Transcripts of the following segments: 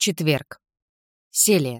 Четверг. Селия.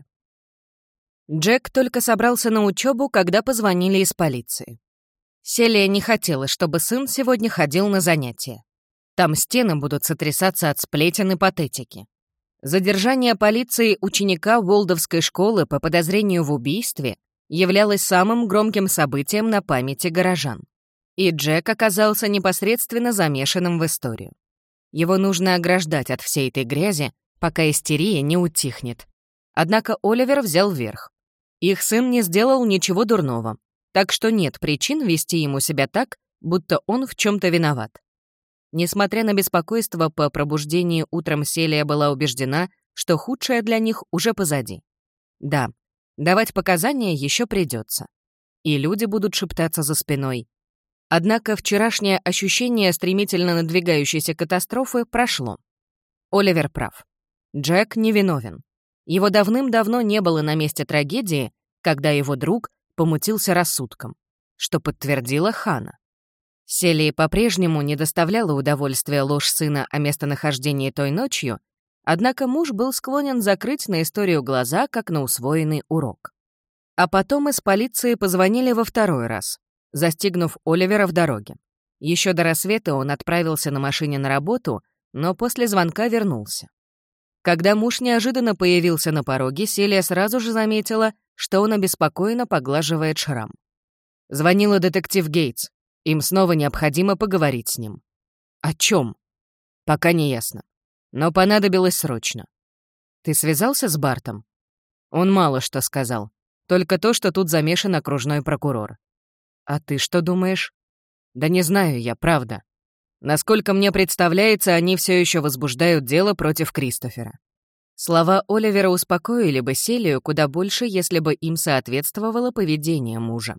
Джек только собрался на учебу, когда позвонили из полиции. Селия не хотела, чтобы сын сегодня ходил на занятия. Там стены будут сотрясаться от сплетен и патетики. Задержание полицией ученика Волдовской школы по подозрению в убийстве являлось самым громким событием на памяти горожан. И Джек оказался непосредственно замешанным в историю. Его нужно ограждать от всей этой грязи, пока истерия не утихнет. Однако Оливер взял верх. Их сын не сделал ничего дурного, так что нет причин вести ему себя так, будто он в чем-то виноват. Несмотря на беспокойство по пробуждении утром, Селия была убеждена, что худшее для них уже позади. Да, давать показания еще придется. И люди будут шептаться за спиной. Однако вчерашнее ощущение стремительно надвигающейся катастрофы прошло. Оливер прав. Джек невиновен. Его давным-давно не было на месте трагедии, когда его друг помутился рассудком, что подтвердила Ханна. Селии по-прежнему не доставляла удовольствия ложь сына о местонахождении той ночью, однако муж был склонен закрыть на историю глаза, как на усвоенный урок. А потом из полиции позвонили во второй раз, застигнув Оливера в дороге. Еще до рассвета он отправился на машине на работу, но после звонка вернулся. Когда муж неожиданно появился на пороге, Селия сразу же заметила, что он обеспокоенно поглаживает шрам. Звонила детектив Гейтс. Им снова необходимо поговорить с ним. О чем? Пока не ясно. Но понадобилось срочно. Ты связался с Бартом? Он мало что сказал. Только то, что тут замешан окружной прокурор. А ты что думаешь? Да не знаю я, правда. Насколько мне представляется, они все еще возбуждают дело против Кристофера. Слова Оливера успокоили бы Селию куда больше, если бы им соответствовало поведение мужа.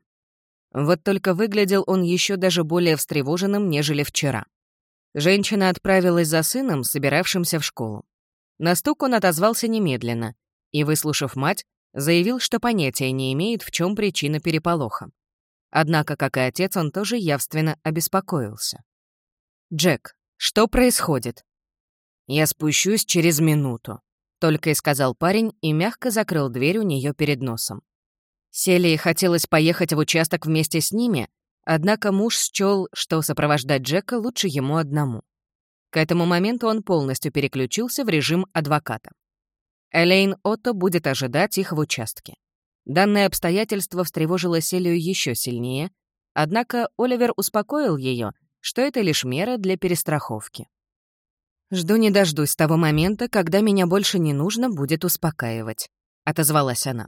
Вот только выглядел он еще даже более встревоженным, нежели вчера. Женщина отправилась за сыном, собиравшимся в школу. На стук он отозвался немедленно и, выслушав мать, заявил, что понятия не имеет, в чем причина переполоха. Однако, как и отец, он тоже явственно обеспокоился. «Джек, что происходит?» «Я спущусь через минуту», — только и сказал парень и мягко закрыл дверь у нее перед носом. Селии хотелось поехать в участок вместе с ними, однако муж счёл, что сопровождать Джека лучше ему одному. К этому моменту он полностью переключился в режим адвоката. Элейн Отто будет ожидать их в участке. Данное обстоятельство встревожило Селию еще сильнее, однако Оливер успокоил ее, что это лишь мера для перестраховки. «Жду не дождусь того момента, когда меня больше не нужно будет успокаивать», — отозвалась она.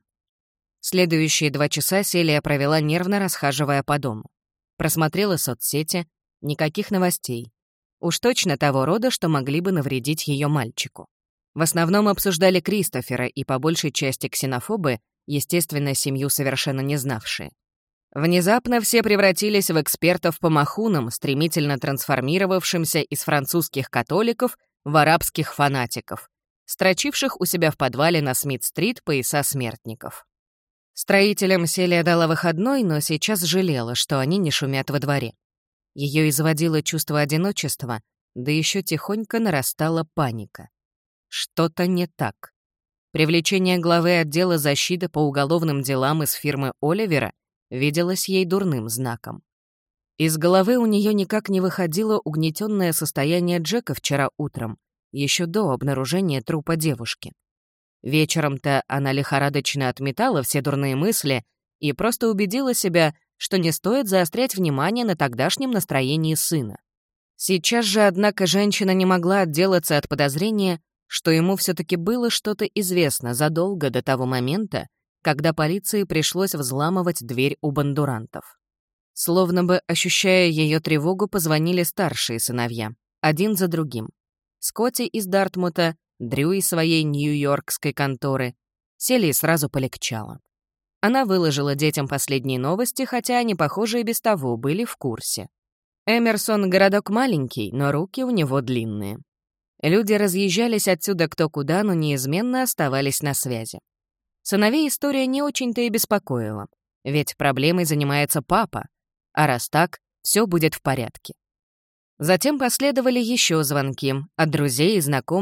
Следующие 2 часа Селия провела, нервно расхаживая по дому. Просмотрела соцсети, никаких новостей. Уж точно того рода, что могли бы навредить ее мальчику. В основном обсуждали Кристофера и по большей части ксенофобы, естественно, семью совершенно не знавшие. Внезапно все превратились в экспертов по махунам, стремительно трансформировавшимся из французских католиков в арабских фанатиков, строчивших у себя в подвале на Смит-стрит пояса смертников. Строителям Селия дала выходной, но сейчас жалела, что они не шумят во дворе. Ее изводило чувство одиночества, да еще тихонько нарастала паника. Что-то не так. Привлечение главы отдела защиты по уголовным делам из фирмы Оливера виделось ей дурным знаком. Из головы у нее никак не выходило угнетенное состояние Джека вчера утром, еще до обнаружения трупа девушки. Вечером-то она лихорадочно отметала все дурные мысли и просто убедила себя, что не стоит заострять внимание на тогдашнем настроении сына. Сейчас же, однако, женщина не могла отделаться от подозрения, что ему все-таки было что-то известно задолго до того момента, когда полиции пришлось взламывать дверь у бандурантов. Словно бы, ощущая ее тревогу, позвонили старшие сыновья, один за другим. Скотти из Дартмута, Дрю из своей нью-йоркской конторы. Селии сразу полегчало. Она выложила детям последние новости, хотя они, похоже, и без того были в курсе. Эмерсон — городок маленький, но руки у него длинные. Люди разъезжались отсюда кто куда, но неизменно оставались на связи. Сыновей история не очень-то и беспокоила, ведь проблемой занимается папа, а раз так, все будет в порядке. Затем последовали еще звонки от друзей и знакомых,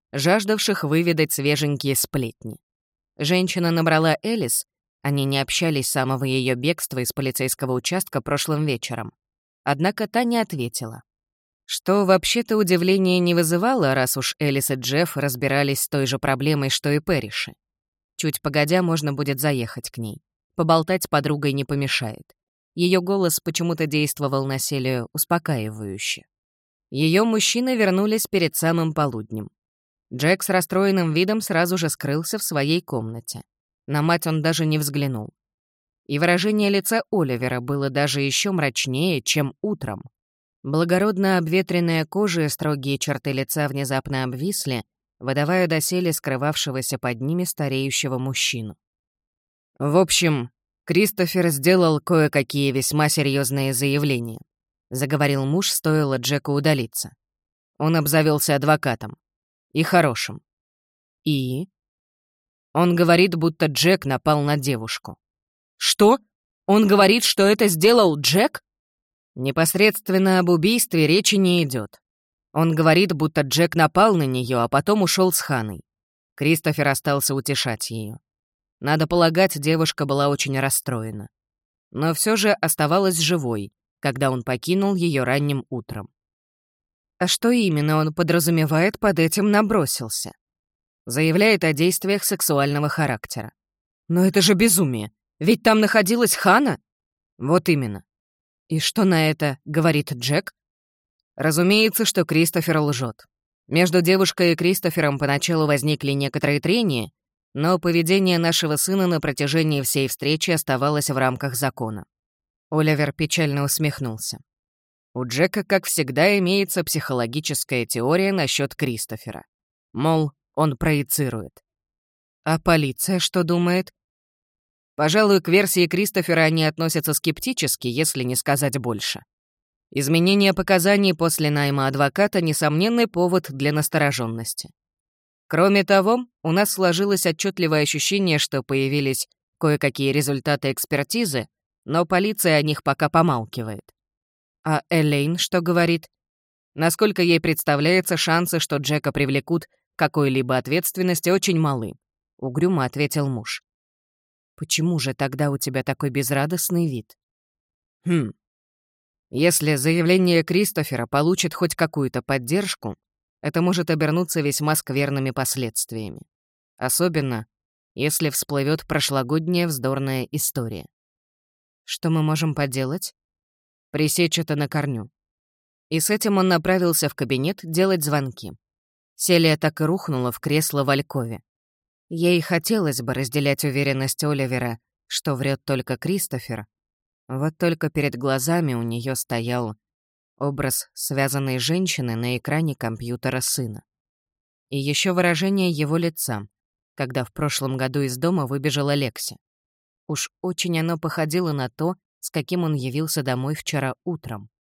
жаждавших выведать свеженькие сплетни. Женщина набрала Элис, они не общались с самого ее бегства из полицейского участка прошлым вечером. Однако та не ответила. Что вообще-то удивления не вызывало, раз уж Элис и Джефф разбирались с той же проблемой, что и Пэриши. Чуть погодя, можно будет заехать к ней. Поболтать с подругой не помешает. Ее голос почему-то действовал на Селию успокаивающе. Ее мужчины вернулись перед самым полуднем. Джек с расстроенным видом сразу же скрылся в своей комнате. На мать он даже не взглянул. И выражение лица Оливера было даже еще мрачнее, чем утром. Благородно обветренная кожа и строгие черты лица внезапно обвисли, выдавая доселе скрывавшегося под ними стареющего мужчину. В общем, Кристофер сделал кое-какие весьма серьезные заявления. Заговорил муж, стоило Джеку удалиться. Он обзавелся адвокатом. И хорошим. И? Он говорит, будто Джек напал на девушку. Что? Он говорит, что это сделал Джек? Непосредственно об убийстве речи не идет. Он говорит, будто Джек напал на нее, а потом ушел с Ханой. Кристофер остался утешать ее. Надо полагать, девушка была очень расстроена. Но все же оставалась живой, когда он покинул ее ранним утром. А что именно он подразумевает под этим набросился? Заявляет о действиях сексуального характера. Но это же безумие, ведь там находилась Хана. Вот именно. И что на это говорит Джек? Разумеется, что Кристофер лжет. Между девушкой и Кристофером поначалу возникли некоторые трения, но поведение нашего сына на протяжении всей встречи оставалось в рамках закона. Оливер печально усмехнулся. У Джека, как всегда, имеется психологическая теория насчет Кристофера. Мол, он проецирует. А полиция что думает? Пожалуй, к версии Кристофера они относятся скептически, если не сказать больше. Изменение показаний после найма адвоката — несомненный повод для настороженности. Кроме того, у нас сложилось отчетливое ощущение, что появились кое-какие результаты экспертизы, но полиция о них пока помалкивает. А Элейн что говорит? Насколько ей представляется, шансы, что Джека привлекут к какой-либо ответственности, очень малы, — угрюмо ответил муж. Почему же тогда у тебя такой безрадостный вид? Если заявление Кристофера получит хоть какую-то поддержку, это может обернуться весьма скверными последствиями. Особенно, если всплывет прошлогодняя вздорная история. Что мы можем поделать? Пресечь это на корню. И с этим он направился в кабинет делать звонки. Селия так и рухнула в кресло в алькове. Ей хотелось бы разделять уверенность Оливера, что врет только Кристофер. Вот только перед глазами у нее стоял образ связанной женщины на экране компьютера сына. И еще выражение его лица, когда в прошлом году из дома выбежала Лекси. Уж очень оно походило на то, с каким он явился домой вчера утром.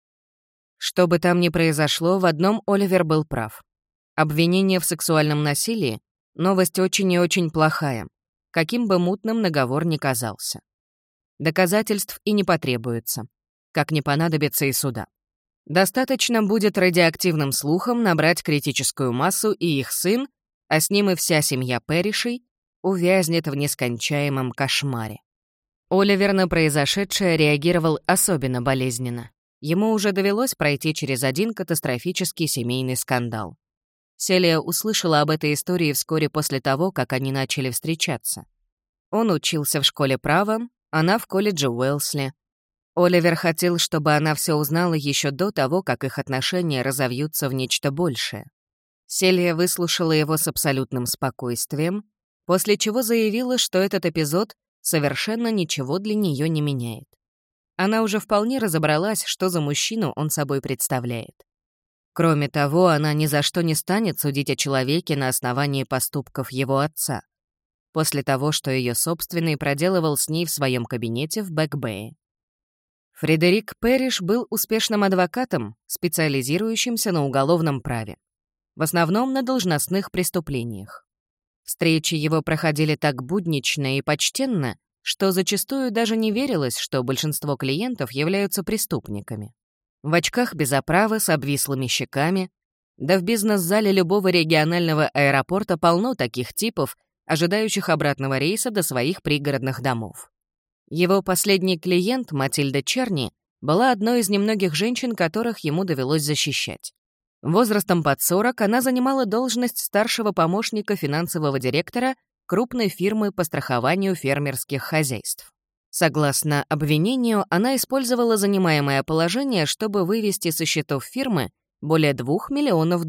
Что бы там ни произошло, в одном Оливер был прав. Обвинение в сексуальном насилии — новость очень и очень плохая, каким бы мутным наговор ни казался. Доказательств и не потребуется, как не понадобится и суда. Достаточно будет радиоактивным слухом набрать критическую массу, и их сын, а с ним и вся семья Пэришей, увязнет в нескончаемом кошмаре. Оливер на произошедшее реагировал особенно болезненно. Ему уже довелось пройти через один катастрофический семейный скандал. Селия услышала об этой истории вскоре после того, как они начали встречаться. Он учился в школе права, она в колледже Уэлсли. Оливер хотел, чтобы она все узнала еще до того, как их отношения разовьются в нечто большее. Селия выслушала его с абсолютным спокойствием, после чего заявила, что этот эпизод совершенно ничего для нее не меняет. Она уже вполне разобралась, что за мужчину он собой представляет. Кроме того, она ни за что не станет судить о человеке на основании поступков его отца, после того, что ее собственный проделывал с ней в своем кабинете в Бэк-Бэе. Фредерик Пэриш был успешным адвокатом, специализирующимся на уголовном праве, в основном на должностных преступлениях. Встречи его проходили так буднично и почтенно, что зачастую даже не верилось, что большинство клиентов являются преступниками. В очках без оправы, с обвислыми щеками, Да в бизнес-зале любого регионального аэропорта полно таких типов, ожидающих обратного рейса до своих пригородных домов. Его последний клиент, Матильда Черни, была одной из немногих женщин, которых ему довелось защищать. Возрастом под 40 она занимала должность старшего помощника финансового директора крупной фирмы по страхованию фермерских хозяйств. Согласно обвинению, она использовала занимаемое положение, чтобы вывести со счетов фирмы более $2 миллионов.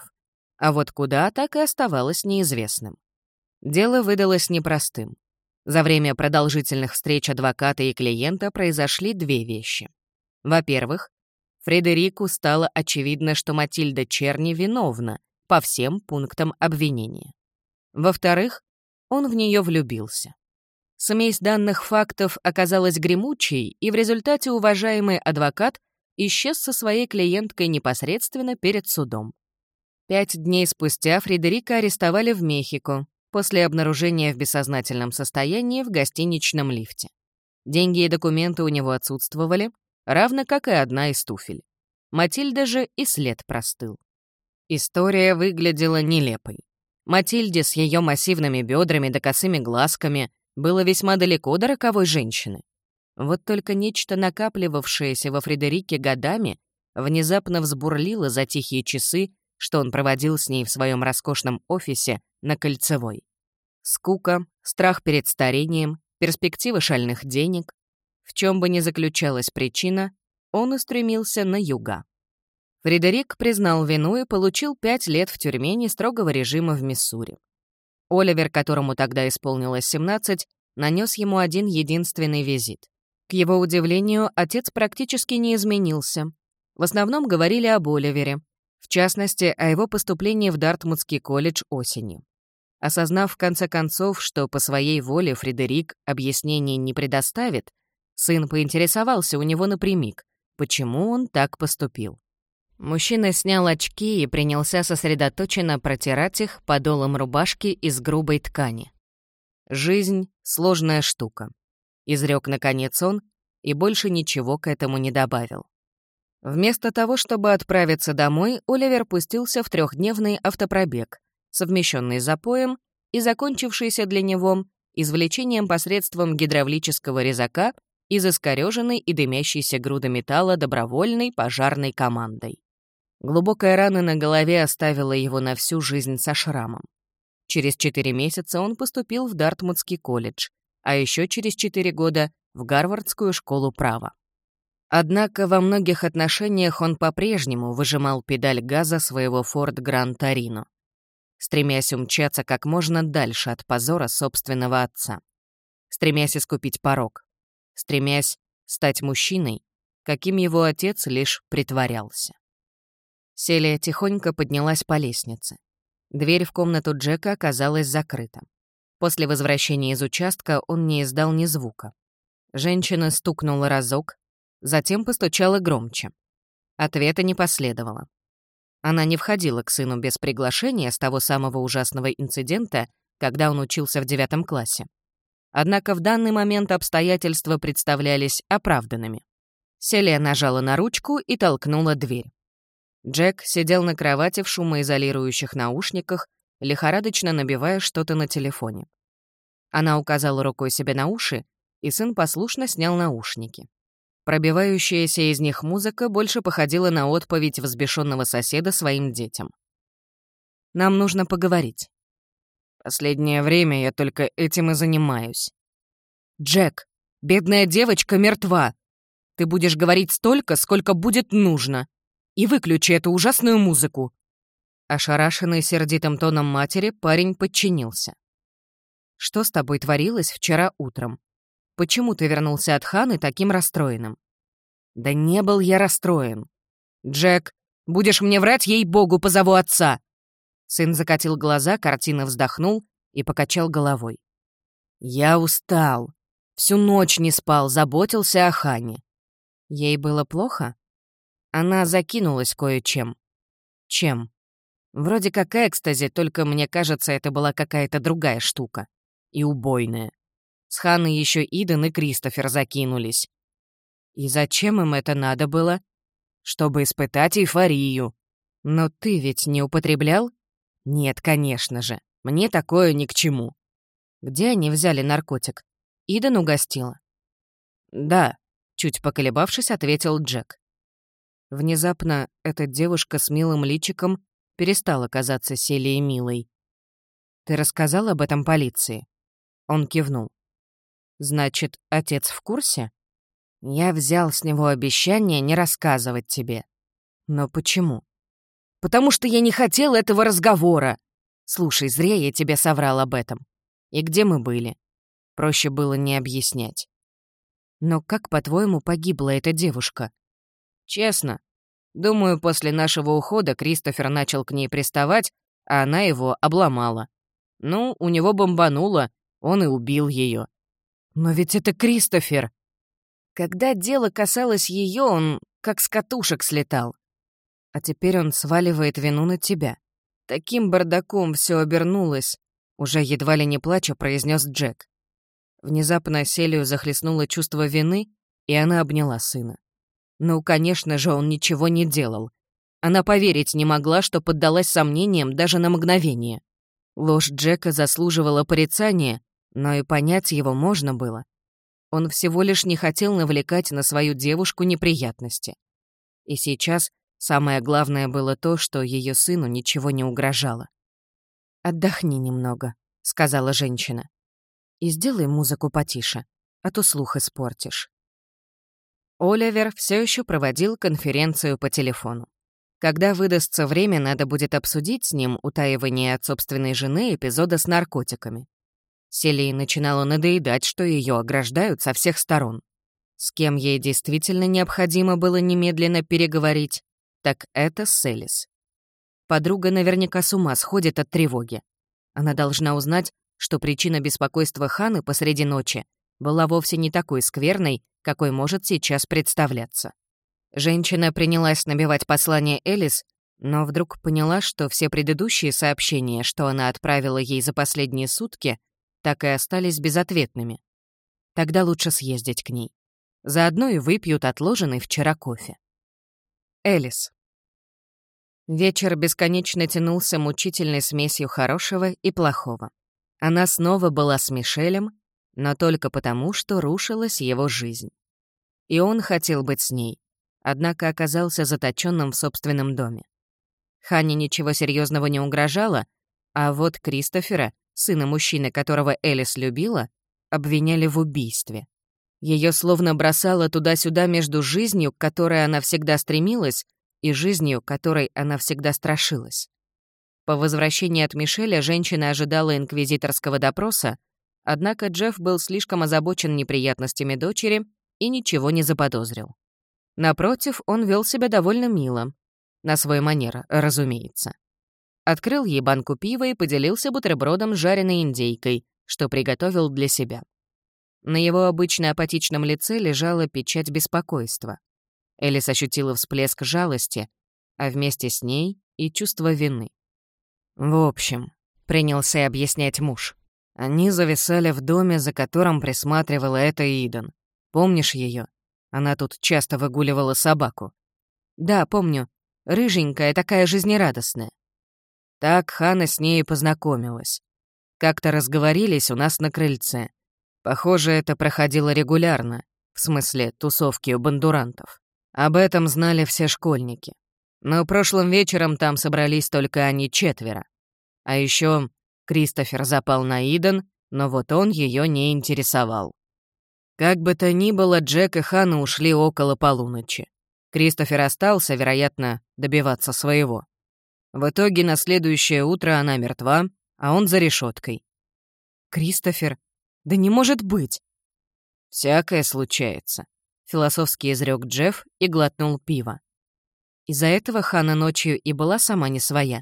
А вот куда, так и оставалось неизвестным. Дело выдалось непростым. За время продолжительных встреч адвоката и клиента произошли две вещи. Во-первых, Фредерику стало очевидно, что Матильда Черни виновна по всем пунктам обвинения. Во-вторых, он в нее влюбился. Смесь данных фактов оказалась гремучей, и в результате уважаемый адвокат исчез со своей клиенткой непосредственно перед судом. 5 дней спустя Фредерика арестовали в Мехико после обнаружения в бессознательном состоянии в гостиничном лифте. Деньги и документы у него отсутствовали, равно как и одна из туфель. Матильда же и след простыл. История выглядела нелепой. Матильде с ее массивными бедрами да косыми глазками было весьма далеко до роковой женщины. Вот только нечто, накапливавшееся во Фредерике годами, внезапно взбурлило за тихие часы, что он проводил с ней в своем роскошном офисе на Кольцевой. Скука, страх перед старением, перспектива шальных денег. В чем бы ни заключалась причина, он устремился на юга. Фредерик признал вину и получил 5 лет в тюрьме нестрогого режима в Миссури. Оливер, которому тогда исполнилось 17, нанес ему один единственный визит. К его удивлению, отец практически не изменился. В основном говорили об Оливере, в частности, о его поступлении в Дартмутский колледж осенью. Осознав в конце концов, что по своей воле Фредерик объяснений не предоставит, сын поинтересовался у него напрямик, почему он так поступил. Мужчина снял очки и принялся сосредоточенно протирать их подолом рубашки из грубой ткани. «Жизнь — сложная штука», — изрек наконец он и больше ничего к этому не добавил. Вместо того, чтобы отправиться домой, Оливер пустился в 3-дневный автопробег, совмещенный запоем и закончившийся для него извлечением посредством гидравлического резака из искорёженной и дымящейся груды металла добровольной пожарной командой. Глубокая рана на голове оставила его на всю жизнь со шрамом. Через 4 месяца он поступил в Дартмутский колледж, а еще через 4 года — в Гарвардскую школу права. Однако во многих отношениях он по-прежнему выжимал педаль газа своего Ford Grand Torino, стремясь умчаться как можно дальше от позора собственного отца, стремясь искупить порок, стремясь стать мужчиной, каким его отец лишь притворялся. Селия тихонько поднялась по лестнице. Дверь в комнату Джека оказалась закрыта. После возвращения из участка он не издал ни звука. Женщина стукнула разок, затем постучала громче. Ответа не последовало. Она не входила к сыну без приглашения с того самого ужасного инцидента, когда он учился в 9 классе. Однако в данный момент обстоятельства представлялись оправданными. Селия нажала на ручку и толкнула дверь. Джек сидел на кровати в шумоизолирующих наушниках, лихорадочно набивая что-то на телефоне. Она указала рукой себе на уши, и сын послушно снял наушники. Пробивающаяся из них музыка больше походила на отповедь взбешенного соседа своим детям. «Нам нужно поговорить. Последнее время я только этим и занимаюсь. Джек, бедная девочка мертва. Ты будешь говорить столько, сколько будет нужно. И выключи эту ужасную музыку». Ошарашенный сердитым тоном матери, парень подчинился. «Что с тобой творилось вчера утром? Почему ты вернулся от Ханы таким расстроенным?» «Да не был я расстроен. Джек, будешь мне врать, ей-богу, позову отца!» Сын закатил глаза, картинно вздохнул и покачал головой. «Я устал. Всю ночь не спал, заботился о Хане». Ей было плохо? Она закинулась кое-чем. Чем? Вроде как экстази, только мне кажется, это была какая-то другая штука. И убойная. С Ханой еще Иден и Кристофер закинулись. И зачем им это надо было? Чтобы испытать эйфорию. «Но ты ведь не употреблял?» «Нет, конечно же. Мне такое ни к чему». «Где они взяли наркотик?» Иден угостила. «Да», — чуть поколебавшись, ответил Джек. Внезапно эта девушка с милым личиком перестала казаться Селией милой. «Ты рассказал об этом полиции?» Он кивнул. «Значит, отец в курсе?» «Я взял с него обещание не рассказывать тебе». «Но почему?» «Потому что я не хотел этого разговора. Слушай, зря я тебе соврал об этом. И где мы были? Проще было не объяснять». «Но как, по-твоему, погибла эта девушка?» «Честно, думаю, после нашего ухода Кристофер начал к ней приставать, а она его обломала. Ну, у него бомбануло, он и убил ее. Но ведь это Кристофер!» Когда дело касалось ее, он как с катушек слетал. А теперь он сваливает вину на тебя. Таким бардаком все обернулось, уже едва ли не плача произнес Джек. Внезапно Селию захлестнуло чувство вины, и она обняла сына. Ну, конечно же, он ничего не делал. Она поверить не могла, что поддалась сомнениям даже на мгновение. Ложь Джека заслуживала порицания, но и понять его можно было. Он всего лишь не хотел навлекать на свою девушку неприятности. И сейчас самое главное было то, что ее сыну ничего не угрожало. «Отдохни немного», — сказала женщина. «И сделай музыку потише, а то слух испортишь». Оливер все еще проводил конференцию по телефону. Когда выдастся время, надо будет обсудить с ним утаивание от собственной жены эпизода с наркотиками. Селии начинало надоедать, что ее ограждают со всех сторон. С кем ей действительно необходимо было немедленно переговорить, так это с Элис. Подруга наверняка с ума сходит от тревоги. Она должна узнать, что причина беспокойства Ханы посреди ночи была вовсе не такой скверной, какой может сейчас представляться. Женщина принялась набивать послание Элис, но вдруг поняла, что все предыдущие сообщения, что она отправила ей за последние сутки, так и остались безответными. Тогда лучше съездить к ней. Заодно и выпьют отложенный вчера кофе. Элис. Вечер бесконечно тянулся мучительной смесью хорошего и плохого. Она снова была с Мишелем, но только потому, что рушилась его жизнь. И он хотел быть с ней, однако оказался заточенным в собственном доме. Ханне ничего серьезного не угрожало, а вот Кристофера, сына мужчины, которого Элис любила, обвиняли в убийстве. Ее словно бросало туда-сюда между жизнью, к которой она всегда стремилась, и жизнью, которой она всегда страшилась. По возвращении от Мишеля женщина ожидала инквизиторского допроса, однако Джефф был слишком озабочен неприятностями дочери и ничего не заподозрил. Напротив, он вел себя довольно мило. На свой манер, разумеется. Открыл ей банку пива и поделился бутербродом с жареной индейкой, что приготовил для себя. На его обычно апатичном лице лежала печать беспокойства. Элис ощутила всплеск жалости, а вместе с ней и чувство вины. В общем, принялся объяснять муж. Они зависали в доме, за которым присматривала эта Иден. Помнишь ее? Она тут часто выгуливала собаку. Да, помню. Рыженькая, такая жизнерадостная. Так Хана с ней и познакомилась. Как-то разговорились у нас на крыльце. Похоже, это проходило регулярно, в смысле тусовки у бандурантов. Об этом знали все школьники. Но прошлым вечером там собрались только они четверо. А еще Кристофер запал на Иден, но вот он ее не интересовал. Как бы то ни было, Джек и Ханна ушли около полуночи. Кристофер остался, вероятно, добиваться своего. В итоге на следующее утро она мертва, а он за решеткой. «Кристофер? Да не может быть!» «Всякое случается», — философски изрек Джефф и глотнул пиво. Из-за этого Ханна ночью и была сама не своя.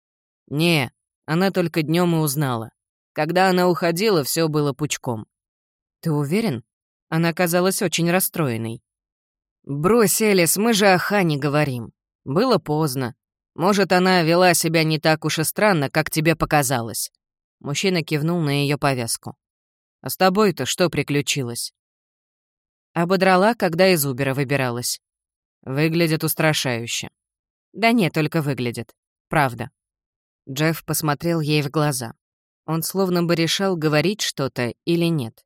«Не, она только днем и узнала. Когда она уходила, все было пучком». «Ты уверен?» Она казалась очень расстроенной. «Брось, Элис, мы же о Хане говорим. Было поздно. Может, она вела себя не так уж и странно, как тебе показалось». Мужчина кивнул на ее повязку. «А с тобой-то что приключилось?» Ободрала, когда из Убера выбиралась. Выглядит устрашающе. Да нет, только выглядит. Правда. Джефф посмотрел ей в глаза. Он словно бы решал, говорить что-то или нет.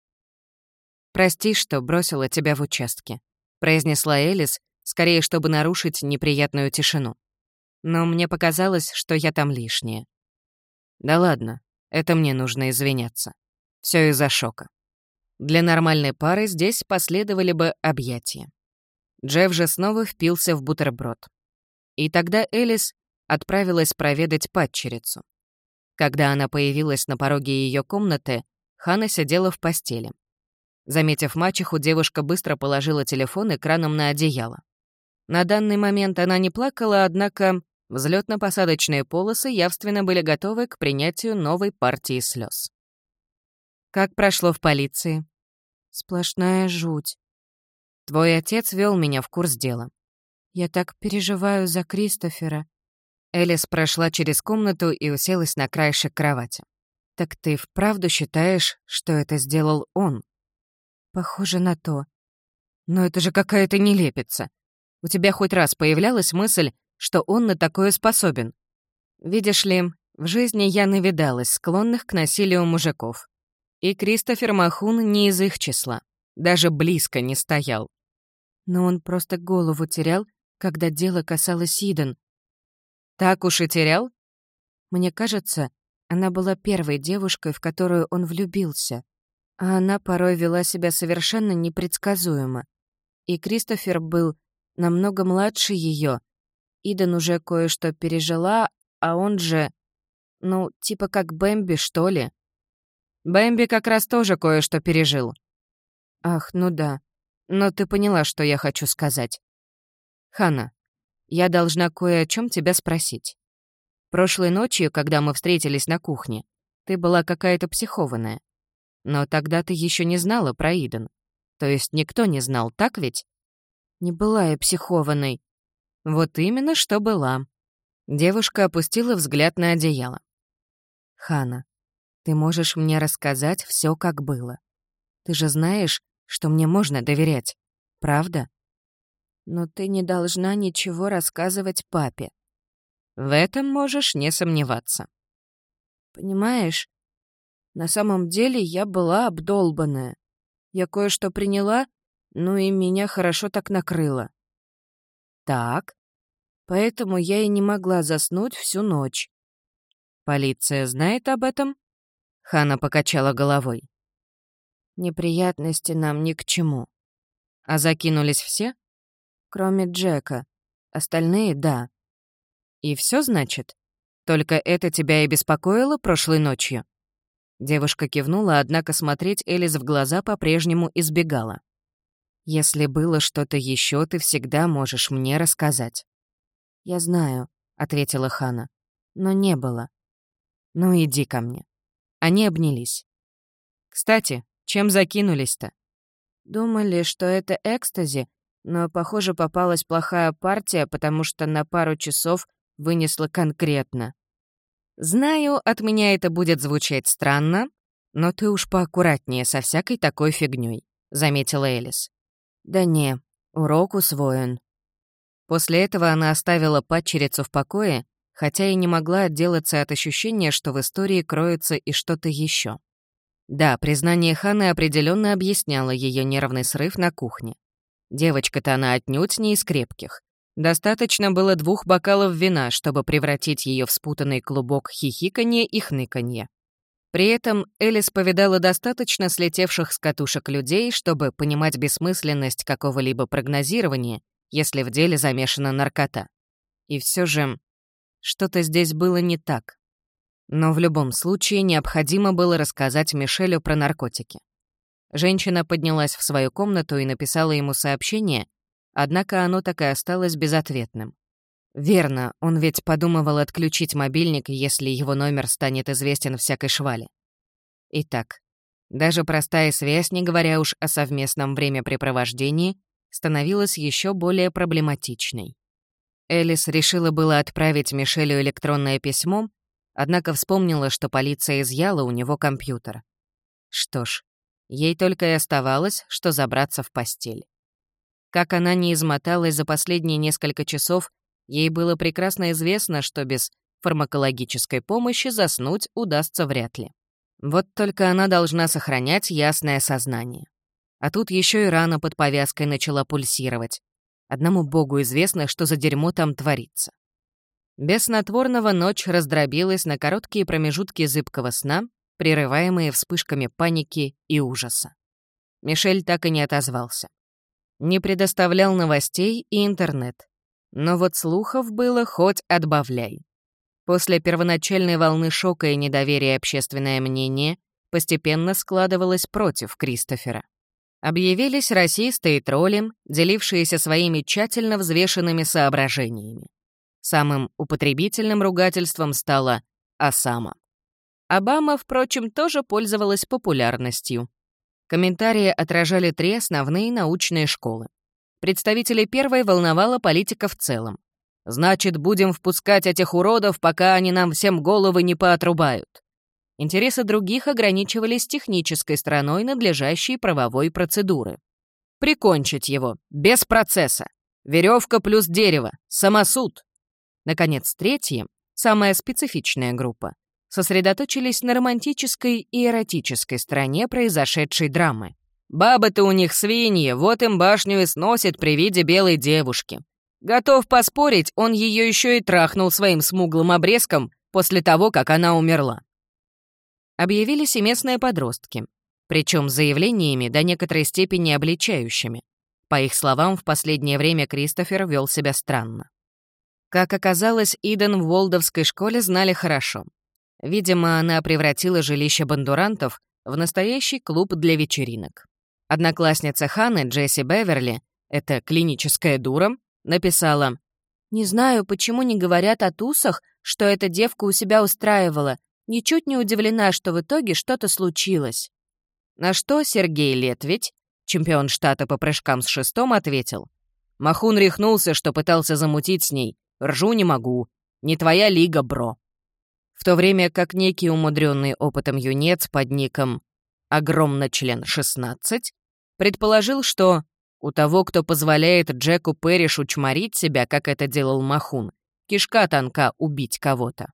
«Прости, что бросила тебя в участке», — произнесла Элис, скорее, чтобы нарушить неприятную тишину. «Но мне показалось, что я там лишняя». «Да ладно, это мне нужно извиняться. Все из-за шока». Для нормальной пары здесь последовали бы объятия. Джефф же снова впился в бутерброд. И тогда Элис отправилась проведать падчерицу. Когда она появилась на пороге ее комнаты, Ханна сидела в постели. Заметив мачеху, девушка быстро положила телефон экраном на одеяло. На данный момент она не плакала, однако взлётно-посадочные полосы явственно были готовы к принятию новой партии слез. «Как прошло в полиции?» «Сплошная жуть. Твой отец вел меня в курс дела. Я так переживаю за Кристофера». Элис прошла через комнату и уселась на краешек кровати. «Так ты вправду считаешь, что это сделал он?» «Похоже на то. Но это же какая-то нелепица. У тебя хоть раз появлялась мысль, что он на такое способен? Видишь ли, в жизни я навидалась склонных к насилию мужиков. И Кристофер Махун не из их числа. Даже близко не стоял. Но он просто голову терял, когда дело касалось Иден. Так уж и терял? Мне кажется, она была первой девушкой, в которую он влюбился. А она порой вела себя совершенно непредсказуемо. И Кристофер был намного младше ее. Иден уже кое-что пережила, а он же... Ну, типа как Бэмби, что ли? Бэмби как раз тоже кое-что пережил. Ах, ну да. Но ты поняла, что я хочу сказать. Ханна, я должна кое о чем тебя спросить. Прошлой ночью, когда мы встретились на кухне, ты была какая-то психованная. Но тогда ты еще не знала про Иден. То есть никто не знал, так ведь? Не была я психованной. Вот именно, что была. Девушка опустила взгляд на одеяло. Ханна, ты можешь мне рассказать все, как было. Ты же знаешь, что мне можно доверять, правда? Но ты не должна ничего рассказывать папе. В этом можешь не сомневаться. Понимаешь, на самом деле я была обдолбанная. Я кое-что приняла, ну и меня хорошо так накрыло. Так. Поэтому я и не могла заснуть всю ночь. Полиция знает об этом? Ханна покачала головой. Неприятности нам ни к чему. А закинулись все? Кроме Джека. Остальные — да. И все, значит? Только это тебя и беспокоило прошлой ночью? Девушка кивнула, однако смотреть Элис в глаза по-прежнему избегала. «Если было что-то еще, ты всегда можешь мне рассказать». «Я знаю», — ответила Ханна. «Но не было». «Ну, иди ко мне». Они обнялись. «Кстати, чем закинулись-то?» «Думали, что это экстази, но, похоже, попалась плохая партия, потому что на пару часов вынесла конкретно». «Знаю, от меня это будет звучать странно, но ты уж поаккуратнее со всякой такой фигнёй», — заметила Элис. «Да не, урок усвоен». После этого она оставила падчерицу в покое, хотя и не могла отделаться от ощущения, что в истории кроется и что-то еще. Да, признание Ханны определенно объясняло ее нервный срыв на кухне. Девочка-то она отнюдь не из крепких. Достаточно было 2 бокалов вина, чтобы превратить ее в спутанный клубок хихиканья и хныканья. При этом Элис повидала достаточно слетевших с катушек людей, чтобы понимать бессмысленность какого-либо прогнозирования, если в деле замешана наркота. И все же что-то здесь было не так. Но в любом случае необходимо было рассказать Мишелю про наркотики. Женщина поднялась в свою комнату и написала ему сообщение, однако оно так и осталось безответным. Верно, он ведь подумывал отключить мобильник, если его номер станет известен всякой швали. Итак, даже простая связь, не говоря уж о совместном времяпрепровождении, становилась еще более проблематичной. Элис решила было отправить Мишелю электронное письмо, однако вспомнила, что полиция изъяла у него компьютер. Что ж, ей только и оставалось, что забраться в постель. Как она не измоталась за последние несколько часов, Ей было прекрасно известно, что без фармакологической помощи заснуть удастся вряд ли. Вот только она должна сохранять ясное сознание. А тут еще и рана под повязкой начала пульсировать. Одному богу известно, что за дерьмо там творится. Без снотворного ночь раздробилась на короткие промежутки зыбкого сна, прерываемые вспышками паники и ужаса. Мишель так и не отозвался. Не предоставлял новостей и интернет. Но вот слухов было хоть отбавляй. После первоначальной волны шока и недоверия общественное мнение постепенно складывалось против Кристофера. Объявились расисты и тролли, делившиеся своими тщательно взвешенными соображениями. Самым употребительным ругательством стала «Осама». Обама, впрочем, тоже пользовалась популярностью. Комментарии отражали 3 основные научные школы. Представителей первой волновала политика в целом. Значит, будем впускать этих уродов, пока они нам всем головы не поотрубают. Интересы других ограничивались технической стороной надлежащей правовой процедуры. Прикончить его, без процесса. Веревка плюс дерево, самосуд. Наконец, третьи, самая специфичная группа, сосредоточились на романтической и эротической стороне произошедшей драмы. Бабы-то у них свиньи, вот им башню и сносит при виде белой девушки. Готов поспорить, он ее еще и трахнул своим смуглым обрезком после того, как она умерла. Объявились и местные подростки, причем заявлениями до некоторой степени обличающими. По их словам, в последнее время Кристофер вел себя странно. Как оказалось, Иден в Уолдовской школе знали хорошо. Видимо, она превратила жилище бандурантов в настоящий клуб для вечеринок. Одноклассница Ханны, Джесси Беверли, эта клиническая дура, написала: «Не знаю, почему не говорят о тусах, что эта девка у себя устраивала. Ничуть не удивлена, что в итоге что-то случилось». На что Сергей Летвич, чемпион штата по прыжкам с шестом, ответил: «Махун рехнулся, что пытался замутить с ней. Ржу не могу. Не твоя лига, бро». В то время как некий умудренный опытом юнец под ником «Огромночлен 16» предположил, что у того, кто позволяет Джеку Пэришу чморить себя, как это делал Махун, кишка тонка убить кого-то.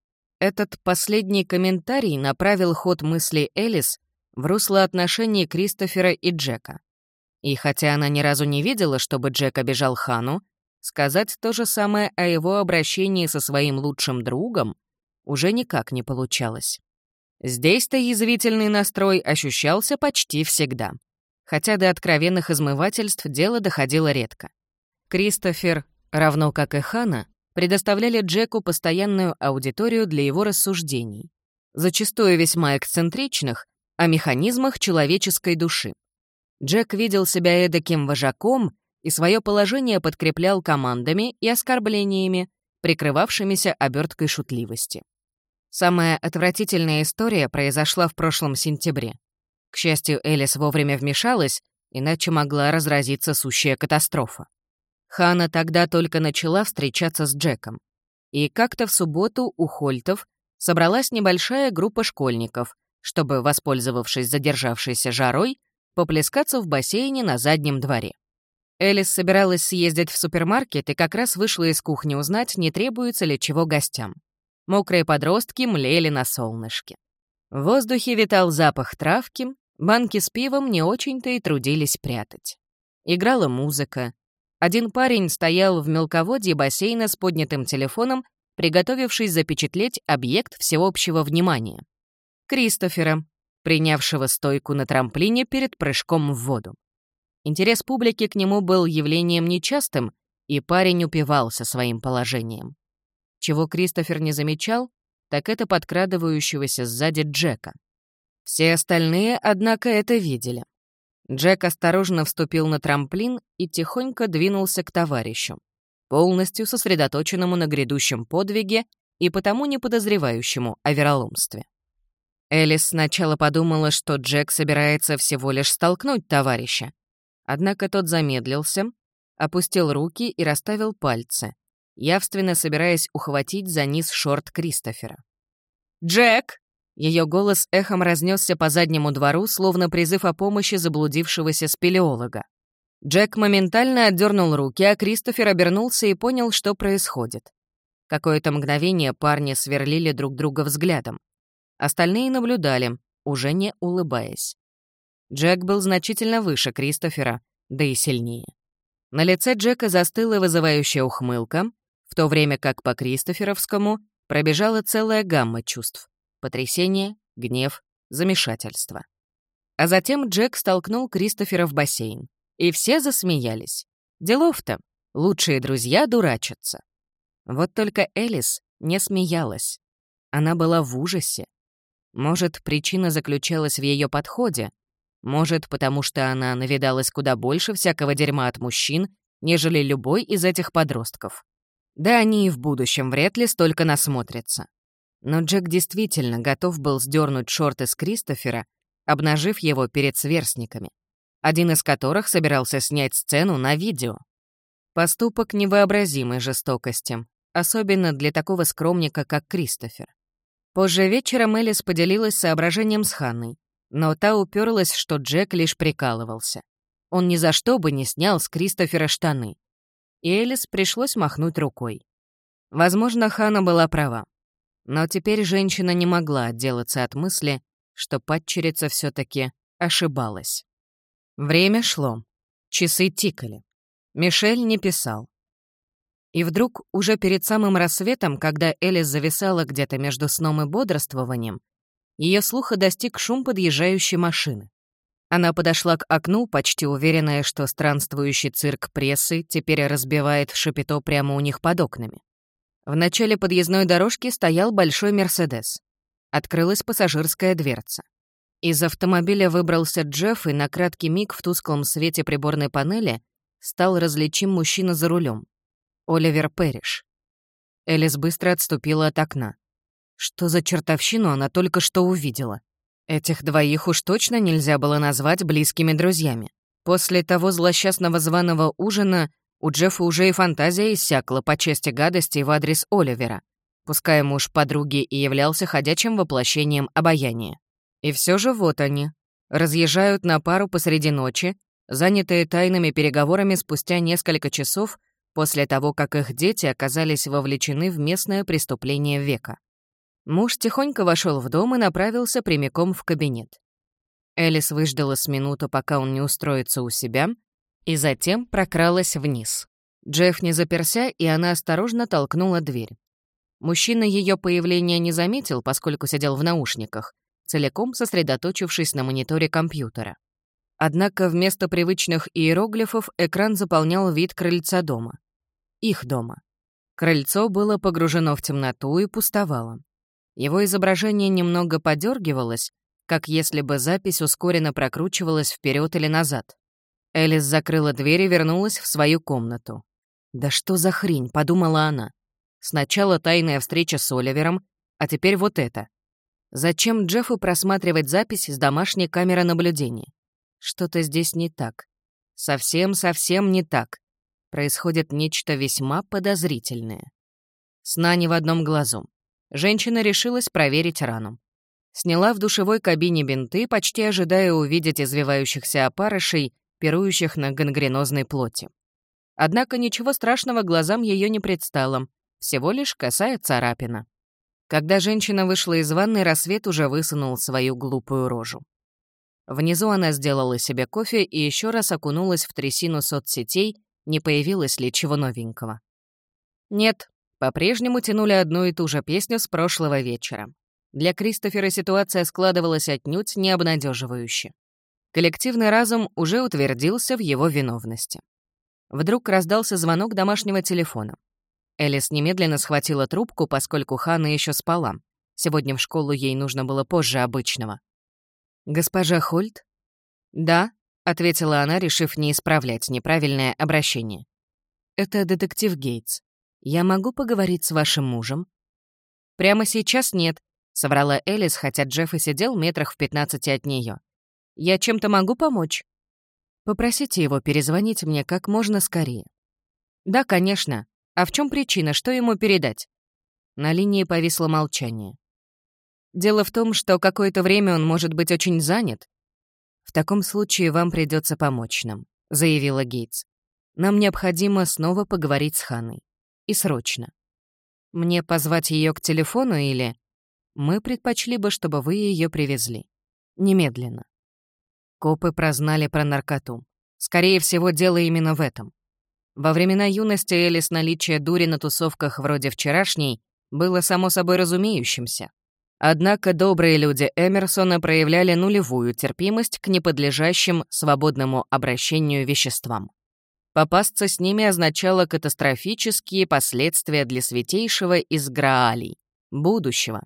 Этот последний комментарий направил ход мыслей Элис в русло отношений Кристофера и Джека. И хотя она ни разу не видела, чтобы Джек обижал Хану, сказать то же самое о его обращении со своим лучшим другом уже никак не получалось. Здесь-то язвительный настрой ощущался почти всегда, хотя до откровенных измывательств дело доходило редко. Кристофер, равно как и Хана, предоставляли Джеку постоянную аудиторию для его рассуждений, зачастую весьма эксцентричных, о механизмах человеческой души. Джек видел себя эдаким вожаком и свое положение подкреплял командами и оскорблениями, прикрывавшимися оберткой шутливости. Самая отвратительная история произошла в прошлом сентябре. К счастью, Элис вовремя вмешалась, иначе могла разразиться сущая катастрофа. Хана тогда только начала встречаться с Джеком. И как-то в субботу у Хольтов собралась небольшая группа школьников, чтобы, воспользовавшись задержавшейся жарой, поплескаться в бассейне на заднем дворе. Элис собиралась съездить в супермаркет и как раз вышла из кухни узнать, не требуется ли чего гостям. Мокрые подростки млели на солнышке. В воздухе витал запах травки, банки с пивом не очень-то и трудились прятать. Играла музыка. Один парень стоял в мелководье бассейна с поднятым телефоном, приготовившись запечатлеть объект всеобщего внимания — Кристофера, принявшего стойку на трамплине перед прыжком в воду. Интерес публики к нему был явлением нечастым, и парень упивался своим положением. Чего Кристофер не замечал, так это подкрадывающегося сзади Джека. Все остальные, однако, это видели. Джек осторожно вступил на трамплин и тихонько двинулся к товарищу, полностью сосредоточенному на грядущем подвиге и потому не подозревающему о вероломстве. Элис сначала подумала, что Джек собирается всего лишь столкнуть товарища, однако тот замедлился, опустил руки и расставил пальцы, явственно собираясь ухватить за низ шорт Кристофера. «Джек!» Ее голос эхом разнесся по заднему двору, словно призыв о помощи заблудившегося спелеолога. Джек моментально отдернул руки, а Кристофер обернулся и понял, что происходит. Какое-то мгновение парни сверлили друг друга взглядом. Остальные наблюдали, уже не улыбаясь. Джек был значительно выше Кристофера, да и сильнее. На лице Джека застыла вызывающая ухмылка, в то время как по Кристоферовскому пробежала целая гамма чувств — потрясение, гнев, замешательство. А затем Джек столкнул Кристофера в бассейн. И все засмеялись. Делов-то, лучшие друзья дурачатся. Вот только Элис не смеялась. Она была в ужасе. Может, причина заключалась в ее подходе, может, потому что она навидалась куда больше всякого дерьма от мужчин, нежели любой из этих подростков. Да они и в будущем вряд ли столько насмотрятся. Но Джек действительно готов был сдернуть шорты с Кристофера, обнажив его перед сверстниками, один из которых собирался снять сцену на видео. Поступок невообразимой жестокости, особенно для такого скромника, как Кристофер. Позже вечером Элис поделилась соображением с Ханной, но та уперлась, что Джек лишь прикалывался. Он ни за что бы не снял с Кристофера штаны. И Элис пришлось махнуть рукой. Возможно, Ханна была права. Но теперь женщина не могла отделаться от мысли, что падчерица все-таки ошибалась. Время шло. Часы тикали. Мишель не писал. И вдруг, уже перед самым рассветом, когда Элис зависала где-то между сном и бодрствованием, ее слуха достиг шум подъезжающей машины. Она подошла к окну, почти уверенная, что странствующий цирк прессы теперь разбивает шапито прямо у них под окнами. В начале подъездной дорожки стоял большой «Мерседес». Открылась пассажирская дверца. Из автомобиля выбрался Джефф, и на краткий миг в тусклом свете приборной панели стал различим мужчина за рулем. Оливер Пэриш. Элис быстро отступила от окна. Что за чертовщину она только что увидела? Этих двоих уж точно нельзя было назвать близкими друзьями. После того злосчастного званого ужина у Джеффа уже и фантазия иссякла по части гадостей в адрес Оливера, пускай муж подруги и являлся ходячим воплощением обаяния. И все же вот они. Разъезжают на пару посреди ночи, занятые тайными переговорами спустя несколько часов после того, как их дети оказались вовлечены в местное преступление века. Муж тихонько вошел в дом и направился прямиком в кабинет. Элис выждала с минуту, пока он не устроится у себя, и затем прокралась вниз. Джефф не заперся, и она осторожно толкнула дверь. Мужчина ее появления не заметил, поскольку сидел в наушниках, целиком сосредоточившись на мониторе компьютера. Однако вместо привычных иероглифов экран заполнял вид крыльца дома. Их дома. Крыльцо было погружено в темноту и пустовало. Его изображение немного подергивалось, как если бы запись ускоренно прокручивалась вперед или назад. Элис закрыла дверь и вернулась в свою комнату. «Да что за хрень?» — подумала она. Сначала тайная встреча с Оливером, а теперь вот это. Зачем Джеффу просматривать запись с домашней камеры наблюдения? Что-то здесь не так. Совсем не так. Происходит нечто весьма подозрительное. Сна не в одном глазу. Женщина решилась проверить рану. Сняла в душевой кабине бинты, почти ожидая увидеть извивающихся опарышей, пирующих на гангренозной плоти. Однако ничего страшного глазам ее не предстало, всего лишь косая царапина. Когда женщина вышла из ванной, рассвет уже высунул свою глупую рожу. Внизу она сделала себе кофе и еще раз окунулась в трясину соцсетей, не появилось ли чего новенького. Нет, по-прежнему тянули одну и ту же песню с прошлого вечера. Для Кристофера ситуация складывалась отнюдь не обнадеживающе. Коллективный разум уже утвердился в его виновности. Вдруг раздался звонок домашнего телефона. Элис немедленно схватила трубку, поскольку Ханна еще спала. Сегодня в школу ей нужно было позже обычного. «Госпожа Хольт?» «Да», — ответила она, решив не исправлять неправильное обращение. «Это детектив Гейтс. Я могу поговорить с вашим мужем?» «Прямо сейчас нет», — соврала Элис, хотя Джефф и сидел метрах в 15 от нее. «Я чем-то могу помочь?» «Попросите его перезвонить мне как можно скорее». «Да, конечно. А в чем причина? Что ему передать?» На линии повисло молчание. «Дело в том, что какое-то время он может быть очень занят. В таком случае вам придется помочь нам. заявила Гейтс. «Нам необходимо снова поговорить с Ханной. И срочно. Мне позвать ее к телефону или...» «Мы предпочли бы, чтобы вы ее привезли. Немедленно». Копы прознали про наркоту. Скорее всего, дело именно в этом. Во времена юности Элис наличие дури на тусовках вроде вчерашней было само собой разумеющимся. Однако добрые люди Эмерсона проявляли нулевую терпимость к неподлежащим свободному обращению веществам. Попасться с ними означало катастрофические последствия для святейшего из Граалей — будущего.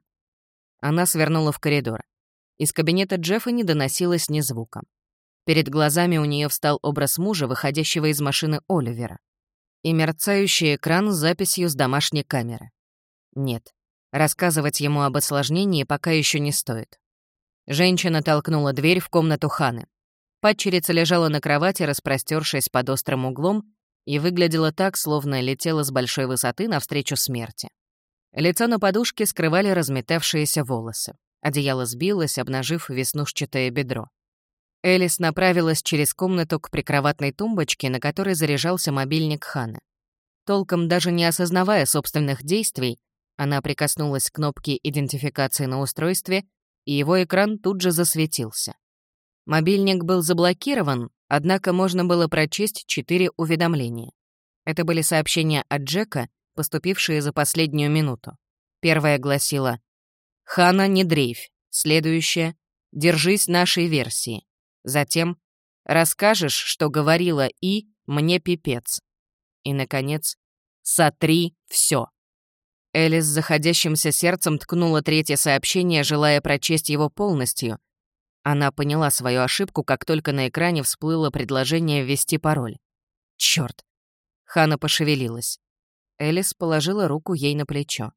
Она свернула в коридор. Из кабинета Джеффа не доносилось ни звука. Перед глазами у нее встал образ мужа, выходящего из машины Оливера, и мерцающий экран с записью с домашней камеры. Нет, рассказывать ему об осложнении пока еще не стоит. Женщина толкнула дверь в комнату Ханы. Падчерица лежала на кровати, распростершись под острым углом, и выглядела так, словно летела с большой высоты навстречу смерти. Лицо на подушке скрывали разметавшиеся волосы. Одеяло сбилось, обнажив веснушчатое бедро. Элис направилась через комнату к прикроватной тумбочке, на которой заряжался мобильник Ханы. Толком даже не осознавая собственных действий, она прикоснулась к кнопке идентификации на устройстве, и его экран тут же засветился. Мобильник был заблокирован, однако можно было прочесть 4 уведомления. Это были сообщения от Джека, поступившие за последнюю минуту. Первое гласило: «Хана, не дрейфь». Следующее: «Держись нашей версии». Затем: «Расскажешь, что говорила И, мне пипец». И, наконец: «Сотри всё». Элис с заходящимся сердцем ткнула третье сообщение, желая прочесть его полностью. Она поняла свою ошибку, как только на экране всплыло предложение ввести пароль. Чёрт! Хана пошевелилась. Элис положила руку ей на плечо.